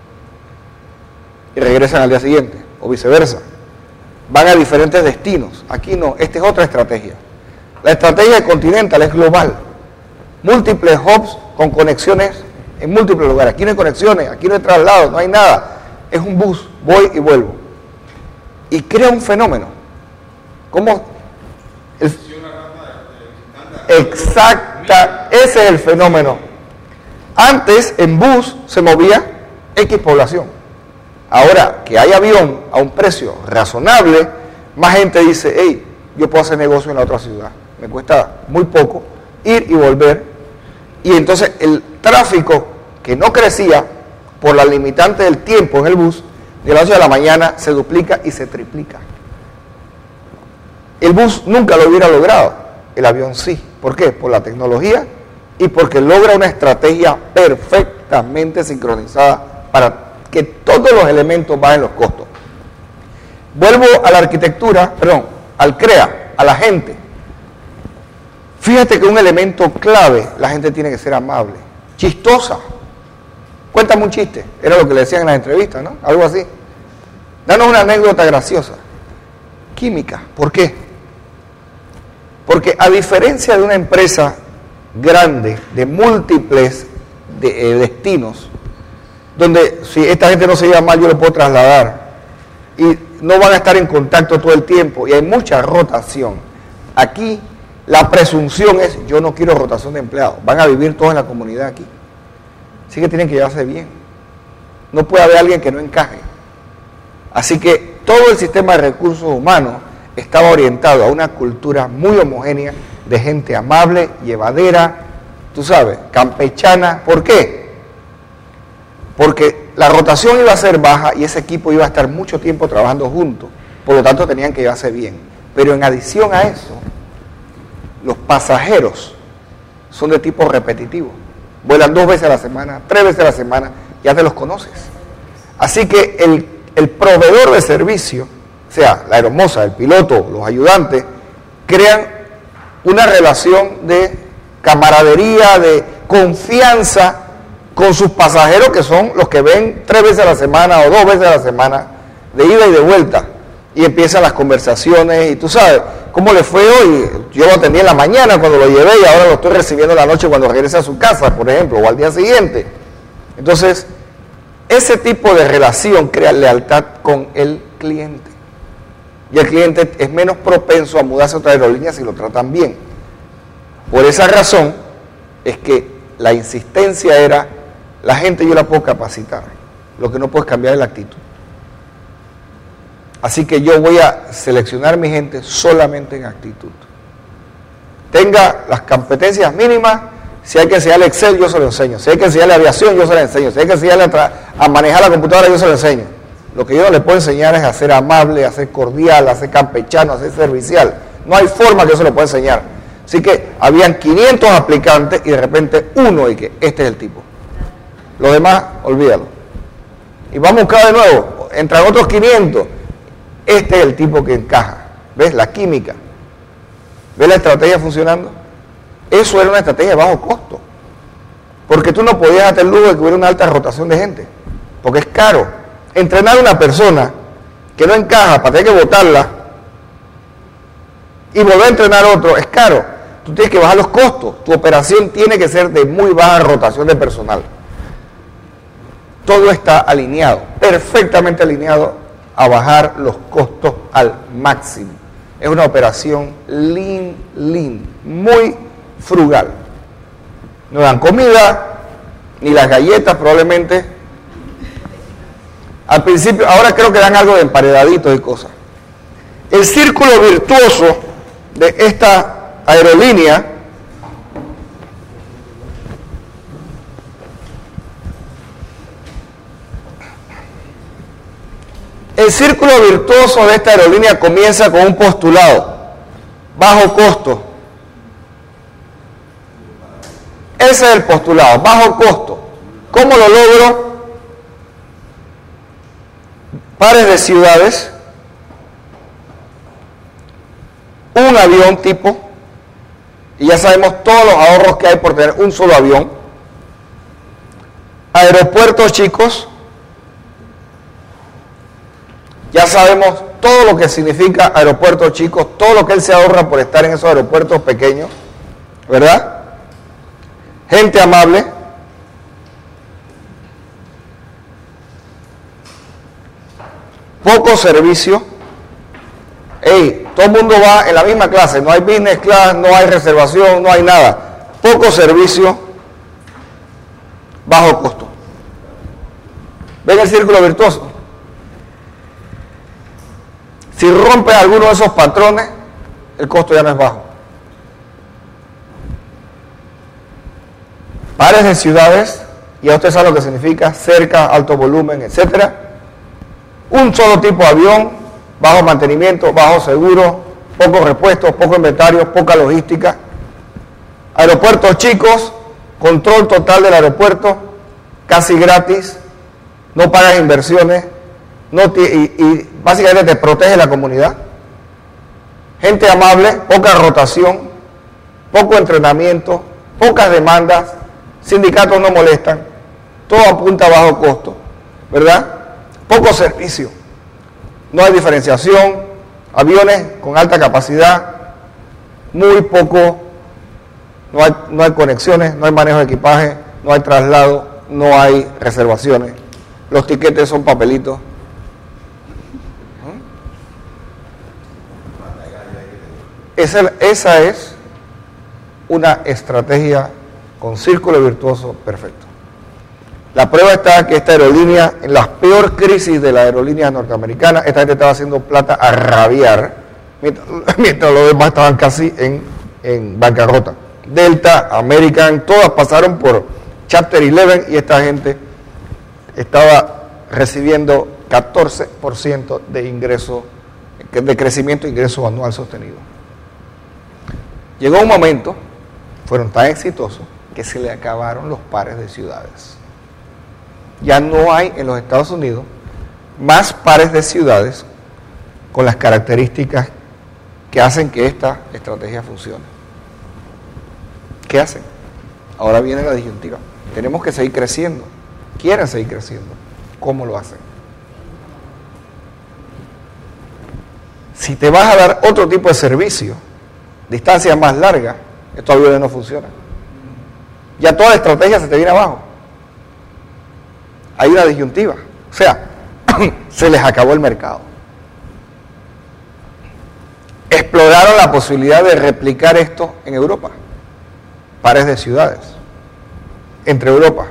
y regresan al día siguiente, o viceversa. Van a diferentes destinos. Aquí no, esta es otra estrategia. La estrategia de Continental es global. Múltiples hubs con conexiones en múltiples lugares. Aquí no hay conexiones, aquí no hay traslados, no hay nada. Es un bus, voy y vuelvo. Y crea un fenómeno. ¿Cómo? El, exacta, ese es el fenómeno. Antes en bus se movía X población. Ahora que hay avión a un precio razonable, más gente dice, hey, yo puedo hacer negocio en la otra ciudad. Me cuesta muy poco ir y volver. Y entonces el tráfico que no crecía por la limitante del tiempo en el bus, de las ocho de la mañana se duplica y se triplica. El bus nunca lo hubiera logrado, el avión sí. ¿Por qué? Por la tecnología y porque logra una estrategia perfectamente sincronizada para que todos los elementos bajen los costos. Vuelvo a la arquitectura, perdón, al CREA, a la gente. Fíjate que un elemento clave, la gente tiene que ser amable, chistosa. Cuéntame un chiste, era lo que le decían en las entrevistas, ¿no? Algo así. Danos una anécdota graciosa. Química, ¿por qué? Porque a diferencia de una empresa grande, de múltiples de, eh, destinos, donde si esta gente no se lleva mal, yo lo puedo trasladar, y no van a estar en contacto todo el tiempo, y hay mucha rotación. Aquí la presunción es, yo no quiero rotación de empleados, van a vivir todos en la comunidad aquí. Así que tienen que llevarse bien. No puede haber alguien que no encaje. Así que todo el sistema de recursos humanos estaba orientado a una cultura muy homogénea de gente amable, llevadera, tú sabes, campechana. ¿Por qué? Porque la rotación iba a ser baja y ese equipo iba a estar mucho tiempo trabajando juntos. Por lo tanto, tenían que llevarse bien. Pero en adición a eso, los pasajeros son de tipo repetitivo. Vuelan dos veces a la semana, tres veces a la semana, ya te los conoces. Así que el, el proveedor de servicio, o sea, la aeromoza, el piloto, los ayudantes, crean una relación de camaradería, de confianza con sus pasajeros, que son los que ven tres veces a la semana o dos veces a la semana, de ida y de vuelta. Y empiezan las conversaciones, y tú sabes, ¿cómo le fue hoy? Yo lo atendí en la mañana cuando lo llevé y ahora lo estoy recibiendo en la noche cuando regresa a su casa, por ejemplo, o al día siguiente. Entonces, ese tipo de relación crea lealtad con el cliente. Y el cliente es menos propenso a mudarse a otra aerolínea si lo tratan bien. Por esa razón es que la insistencia era, la gente yo la puedo capacitar, lo que no puedo cambiar es la actitud. Así que yo voy a seleccionar mi gente solamente en actitud. Tenga las competencias mínimas, si hay que enseñarle Excel, yo se lo enseño. Si hay que enseñarle aviación, yo se lo enseño. Si hay que enseñarle a, a manejar la computadora, yo se lo enseño. Lo que yo no le puedo enseñar es a ser amable, a ser cordial, a ser campechano, a ser servicial. No hay forma que yo se lo pueda enseñar. Así que habían quinientos aplicantes y de repente uno, y que este es el tipo. Los demás, olvídalo. Y vamos a buscar de nuevo, entran otros quinientos. Este es el tipo que encaja. ¿Ves? La química. ¿Ves la estrategia funcionando? Eso era una estrategia de bajo costo. Porque tú no podías darte el lujo de que hubiera una alta rotación de gente. Porque es caro. Entrenar a una persona que no encaja para tener que botarla y volver a entrenar a otro es caro. Tú tienes que bajar los costos. Tu operación tiene que ser de muy baja rotación de personal. Todo está alineado, perfectamente alineado a bajar los costos al máximo. Es una operación lean, lean, muy frugal. No dan comida, ni las galletas probablemente. Al principio, ahora creo que dan algo de emparedaditos y cosas. El círculo virtuoso de esta aerolínea El círculo virtuoso de esta aerolínea comienza con un postulado: bajo costo. Ese es el postulado, bajo costo. ¿Cómo lo logro? Pares de ciudades, un avión tipo, y ya sabemos todos los ahorros que hay por tener un solo avión, aeropuertos chicos, ya sabemos todo lo que significa aeropuertos chicos, todo lo que él se ahorra por estar en esos aeropuertos pequeños, ¿verdad? Gente amable, poco servicio. Ey, todo el mundo va en la misma clase, no hay business class, no hay reservación, no hay nada. Poco servicio, bajo costo. ¿Ven el círculo virtuoso? Si rompes alguno de esos patrones, el costo ya no es bajo. Pares de ciudades, ya usted sabe lo que significa, cerca, alto volumen, etcétera. Un solo tipo de avión, bajo mantenimiento, bajo seguro, pocos repuestos, poco inventario, poca logística. Aeropuertos chicos, control total del aeropuerto, casi gratis, no pagas inversiones, no te, y, y básicamente te protege la comunidad. Gente amable, poca rotación, poco entrenamiento, pocas demandas, sindicatos no molestan, todo apunta a bajo costo, ¿verdad? Poco servicio, no hay diferenciación, aviones con alta capacidad, muy poco, no hay, no hay conexiones, no hay manejo de equipaje, no hay traslado, no hay reservaciones, los tiquetes son papelitos. Esa, esa es una estrategia con círculo virtuoso perfecto. La prueba está que esta aerolínea, en la peor crisis de la aerolínea norteamericana, esta gente estaba haciendo plata a rabiar, mientras, mientras los demás estaban casi en, en bancarrota. Delta, American, todas pasaron por Chapter once y esta gente estaba recibiendo catorce por ciento de ingreso, de crecimiento de ingreso anual sostenido. Llegó un momento, fueron tan exitosos, que se le acabaron los pares de ciudades. Ya no hay en los Estados Unidos más pares de ciudades con las características que hacen que esta estrategia funcione. ¿Qué hacen? Ahora viene la disyuntiva. Tenemos que seguir creciendo. Quieren seguir creciendo. ¿Cómo lo hacen? Si te vas a dar otro tipo de servicio, distancias más largas, estos aviones no funcionan. Ya toda la estrategia se te viene abajo. Hay una disyuntiva. O sea, se les acabó el mercado. Exploraron la posibilidad de replicar esto en Europa. Pares de ciudades. Entre Europa.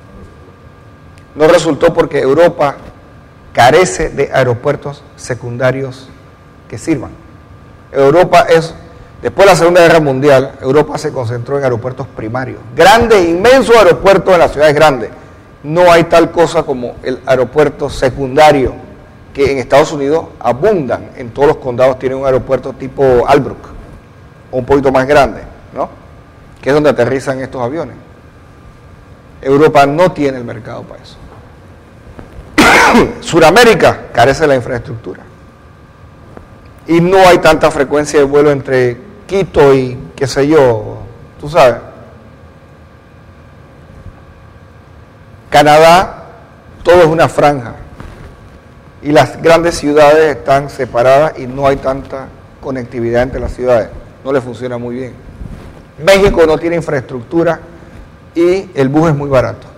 No resultó porque Europa carece de aeropuertos secundarios que sirvan. Europa es, después de la Segunda Guerra Mundial, Europa se concentró en aeropuertos primarios. Grandes, inmensos aeropuertos en las ciudades grandes. No hay tal cosa como el aeropuerto secundario, que en Estados Unidos abundan. En todos los condados tienen un aeropuerto tipo Albrook, o un poquito más grande, ¿no? Que es donde aterrizan estos aviones. Europa no tiene el mercado para eso. Suramérica carece de la infraestructura. Y no hay tanta frecuencia de vuelo entre Quito y qué sé yo, tú sabes. Canadá, todo es una franja. Y las grandes ciudades están separadas y no hay tanta conectividad entre las ciudades. No le funciona muy bien. México no tiene infraestructura y el bus es muy barato.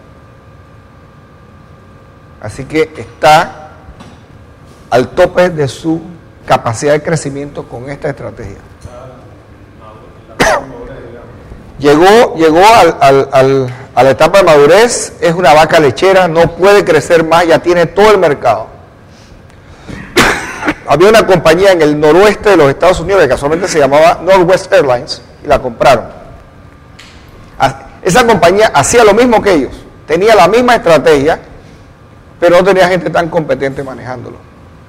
Así que está al tope de su capacidad de crecimiento con esta estrategia. Llegó, llegó al, al, al, a la etapa de madurez, es una vaca lechera, no puede crecer más, ya tiene todo el mercado. Había una compañía en el noroeste de los Estados Unidos que casualmente se llamaba Northwest Airlines y la compraron. Esa compañía hacía lo mismo que ellos, tenía la misma estrategia, pero no tenía gente tan competente manejándolo.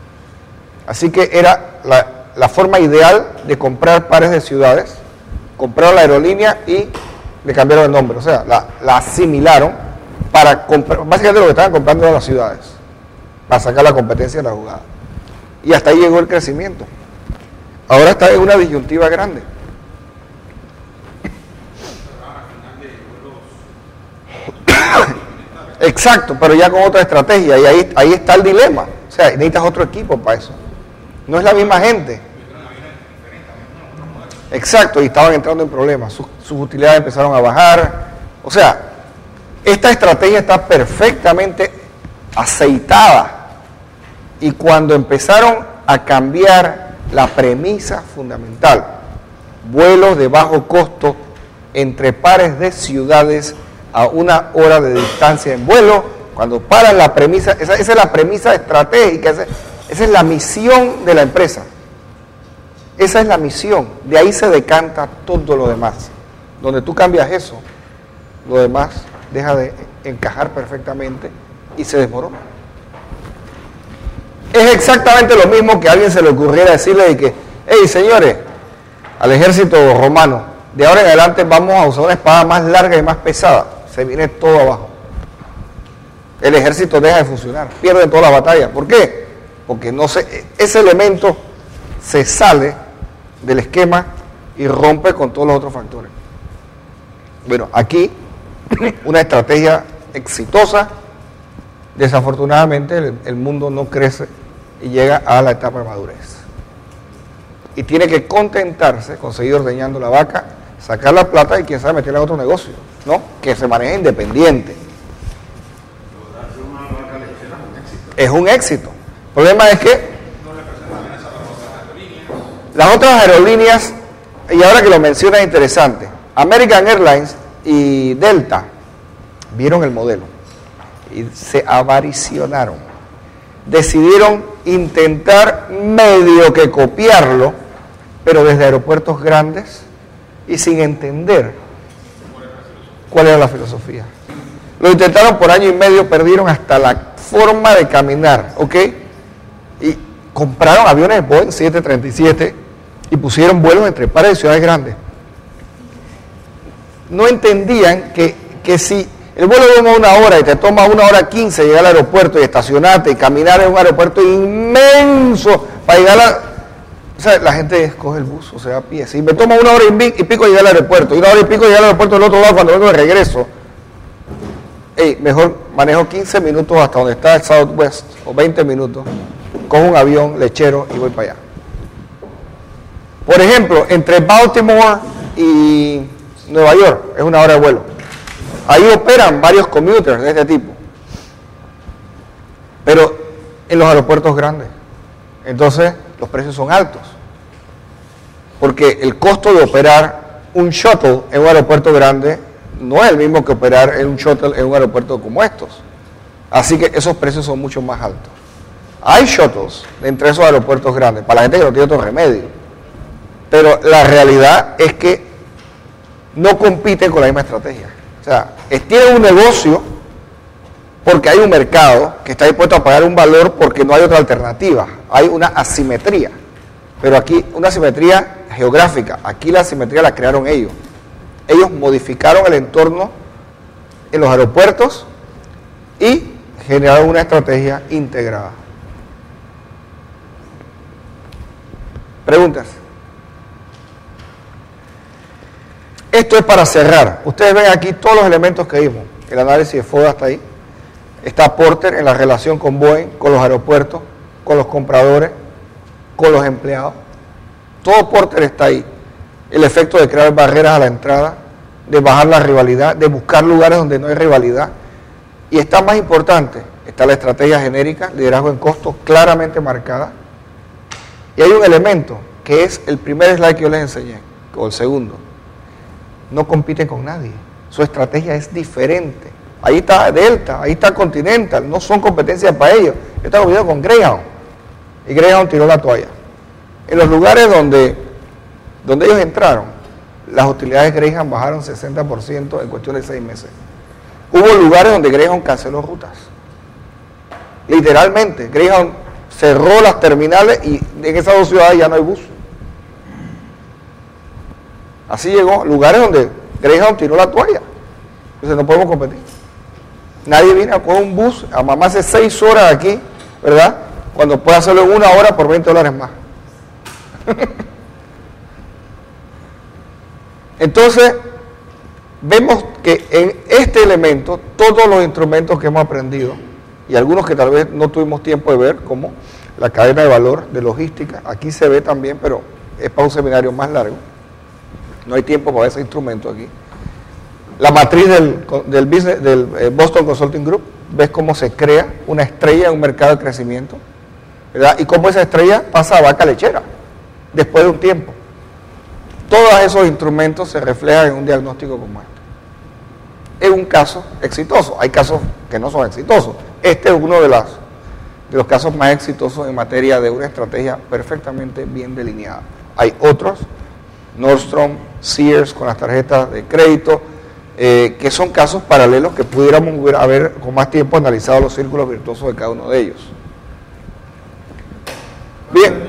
Así que era la, la forma ideal de comprar pares de ciudades. Compraron la aerolínea y le cambiaron el nombre. O sea, la, la asimilaron para comprar. Básicamente lo que estaban comprando eran las ciudades, para sacar la competencia de la jugada. Y hasta ahí llegó el crecimiento. Ahora está en una disyuntiva grande. Exacto, pero ya con otra estrategia, y ahí, ahí está el dilema. O sea, necesitas otro equipo para eso. No es la misma gente. Exacto, y estaban entrando en problemas. Sus, sus utilidades empezaron a bajar. O sea, esta estrategia está perfectamente aceitada. Y cuando empezaron a cambiar la premisa fundamental, vuelos de bajo costo entre pares de ciudades a una hora de distancia en vuelo, cuando paran la premisa, esa, esa es la premisa estratégica, esa, esa es la misión de la empresa. Esa es la misión, de ahí se decanta todo lo demás. Donde tú cambias eso, lo demás deja de encajar perfectamente y se desmorona. Es exactamente lo mismo que a alguien se le ocurriera decirle de que, hey señores, al ejército romano, de ahora en adelante vamos a usar una espada más larga y más pesada. Se viene todo abajo. El ejército deja de funcionar, pierde toda la batalla. ¿Por qué? Porque no se, ese elemento se sale del esquema y rompe con todos los otros factores. Bueno, aquí una estrategia exitosa. Desafortunadamente el, el mundo no crece y llega a la etapa de madurez. Y tiene que contentarse con seguir ordeñando la vaca, sacar la plata y quién sabe meterla a otro negocio, ¿no? Que se maneje independiente. Es un éxito. El problema es que las otras aerolíneas, y ahora que lo menciona es interesante, American Airlines y Delta vieron el modelo y se avaricionaron. Decidieron intentar medio que copiarlo, pero desde aeropuertos grandes y sin entender cuál era la filosofía. Lo intentaron por año y medio, perdieron hasta la forma de caminar, ¿ok? Y compraron aviones Boeing siete treinta y siete y pusieron vuelos entre pares de ciudades grandes. No entendían que, que si el vuelo toma una hora y te toma una hora quince llegar al aeropuerto y estacionarte y caminar en un aeropuerto inmenso para llegar a... O sea, la gente escoge el bus, o sea, a pie. Si me toma una hora y pico llegar al aeropuerto y una hora y pico llegar al aeropuerto del otro lado cuando vengo de regreso, hey, mejor manejo quince minutos hasta donde está el Southwest, o veinte minutos, cojo un avión lechero y voy para allá. Por ejemplo, entre Baltimore y Nueva York es una hora de vuelo. Ahí operan varios commuters de este tipo, pero en los aeropuertos grandes. Entonces, los precios son altos, porque el costo de operar un shuttle en un aeropuerto grande no es el mismo que operar en un shuttle en un aeropuerto como estos. Así que esos precios son mucho más altos. Hay shuttles entre esos aeropuertos grandes, para la gente que no tiene otro remedio, pero la realidad es que no compiten con la misma estrategia. O sea, tiene un negocio porque hay un mercado que está dispuesto a pagar un valor porque no hay otra alternativa. Hay una asimetría. Pero aquí, una asimetría geográfica. Aquí la asimetría la crearon ellos. Ellos modificaron el entorno en los aeropuertos y generaron una estrategia integrada. ¿Preguntas? Esto es para cerrar. Ustedes ven aquí todos los elementos que vimos. El análisis de FODA está ahí. Está Porter en la relación con Boeing, con los aeropuertos, con los compradores, con los empleados. Todo Porter está ahí. El efecto de crear barreras a la entrada, de bajar la rivalidad, de buscar lugares donde no hay rivalidad. Y está más importante, está la estrategia genérica, liderazgo en costos claramente marcada. Y hay un elemento que es el primer slide que yo les enseñé, o el segundo. No compiten con nadie. Su estrategia es diferente. Ahí está Delta, ahí está Continental, no son competencias para ellos. Yo estaba viendo con Greyhound y Greyhound tiró la toalla. En los lugares donde, donde ellos entraron, las utilidades de Greyhound bajaron sesenta por ciento en cuestión de seis meses. Hubo lugares donde Greyhound canceló rutas. Literalmente, Greyhound cerró las terminales y en esas dos ciudades ya no hay bus. Así llegó, lugares donde Greyhound tiró la toalla. Entonces no podemos competir. Nadie viene a coger un bus a mamarse seis horas aquí, ¿verdad? Cuando puede hacerlo en una hora por veinte dólares más. Entonces, vemos que en este elemento, todos los instrumentos que hemos aprendido, y algunos que tal vez no tuvimos tiempo de ver, como la cadena de valor de logística, aquí se ve también, pero es para un seminario más largo. No hay tiempo para ese instrumento aquí. La matriz del, del, business, del eh, Boston Consulting Group, ves cómo se crea una estrella en un mercado de crecimiento, ¿verdad? Y cómo esa estrella pasa a vaca lechera después de un tiempo. Todos esos instrumentos se reflejan en un diagnóstico como este. Es un caso exitoso. Hay casos que no son exitosos. Este es uno de, las, de los casos más exitosos en materia de una estrategia perfectamente bien delineada. Hay otros, Nordstrom, Sears con las tarjetas de crédito, eh, que son casos paralelos que pudiéramos haber con más tiempo analizado los círculos virtuosos de cada uno de ellos. Bien,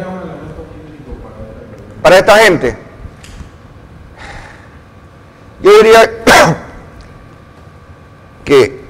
para esta gente, yo diría que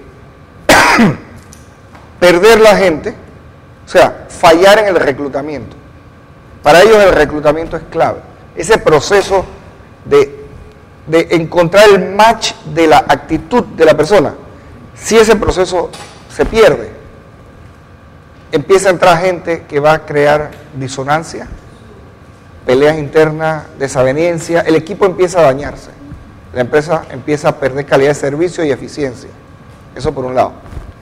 perder la gente, o sea, fallar en el reclutamiento. Para ellos el reclutamiento es clave. Ese proceso de, de encontrar el match de la actitud de la persona, si ese proceso se pierde, empieza a entrar gente que va a crear disonancia, peleas internas, desaveniencia, el equipo empieza a dañarse, la empresa empieza a perder calidad de servicio y eficiencia. Eso por un lado.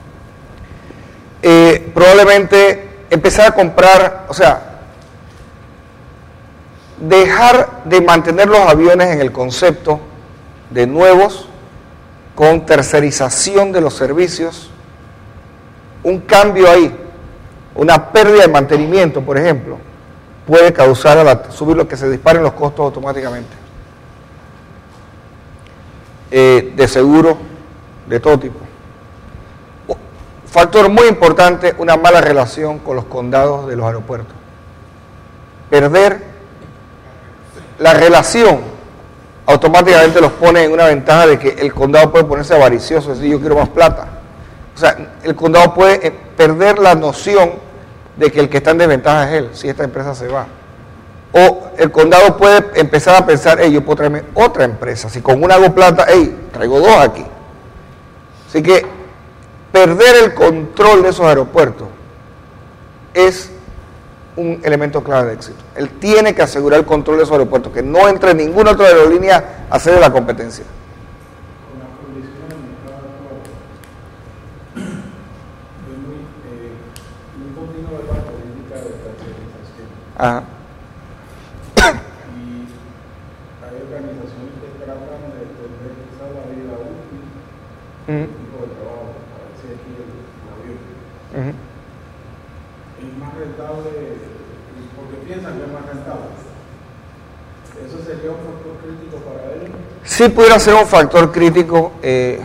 Eh, probablemente empezar a comprar, o sea, dejar de mantener los aviones en el concepto de nuevos con tercerización de los servicios, un cambio ahí, una pérdida de mantenimiento, por ejemplo, puede causar a la, subir lo que se disparen los costos automáticamente. Eh, de seguro, de todo tipo. Factor muy importante, una mala relación con los condados de los aeropuertos. Perder la relación automáticamente los pone en una ventaja de que el condado puede ponerse avaricioso, es decir, yo quiero más plata. O sea, el condado puede perder la noción de que el que está en desventaja es él, si esta empresa se va. O el condado puede empezar a pensar, hey, yo puedo traerme otra empresa, si con una hago plata, hey, traigo dos aquí. Así que perder el control de esos aeropuertos es un elemento clave de éxito. Él tiene que asegurar el control de esos aeropuertos, que no entre ninguna otra aerolínea a hacer la competencia. Con las condiciones del mercado actual, es muy, eh, un continuo de la política de tercerización. Ajá. Y hay organizaciones que tratan de extender quizás la vida útil Uh-huh. del tipo de trabajo, para ver si aquí el, el avión. Uh-huh. Es más rentable, porque piensan que es más rentable. ¿Eso sería un factor crítico para ellos? Sí pudiera ser un factor crítico, eh,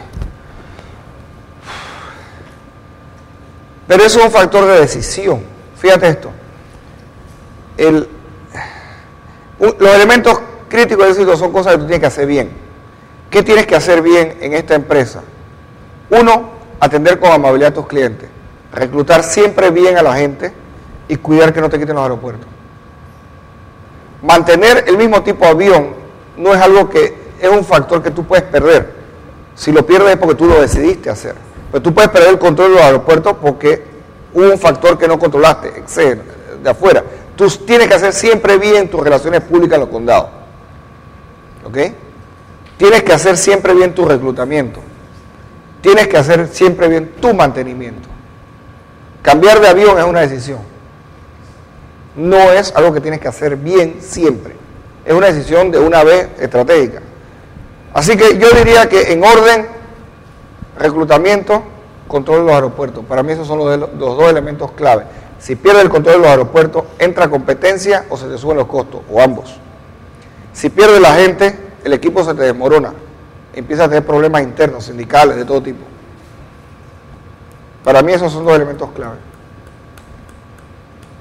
pero eso es un factor de decisión. Fíjate esto. El, un, los elementos críticos de éxito son cosas que tú tienes que hacer bien. ¿Qué tienes que hacer bien en esta empresa? Uno, atender con amabilidad a tus clientes. Reclutar siempre bien a la gente y cuidar que no te quiten los aeropuertos. Mantener el mismo tipo de avión no es algo que es un factor que tú puedes perder. Si lo pierdes es porque tú lo decidiste hacer. Pero tú puedes perder el control de los aeropuertos porque hubo un factor que no controlaste, excede, de afuera. Tú tienes que hacer siempre bien tus relaciones públicas en los condados. ¿Ok? Tienes que hacer siempre bien tu reclutamiento. Tienes que hacer siempre bien tu mantenimiento. Cambiar de avión es una decisión. No es algo que tienes que hacer bien siempre. Es una decisión de una vez estratégica. Así que yo diría que en orden, reclutamiento, control de los aeropuertos. Para mí esos son los, los dos elementos clave. Si pierdes el control de los aeropuertos, entra competencia o se te suben los costos, o ambos. Si pierdes la gente, el equipo se te desmorona. Empieza a tener problemas internos, sindicales, de todo tipo. Para mí esos son dos elementos clave.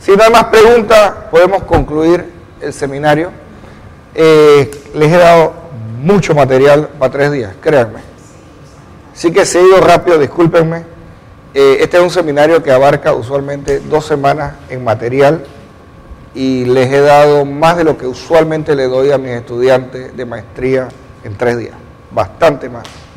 Si no hay más preguntas, podemos concluir el seminario. Eh, les he dado mucho material para tres días, créanme. Sí que se ha ido rápido, discúlpenme. Eh, este es un seminario que abarca usualmente dos semanas en material y les he dado más de lo que usualmente le doy a mis estudiantes de maestría en tres días, bastante más.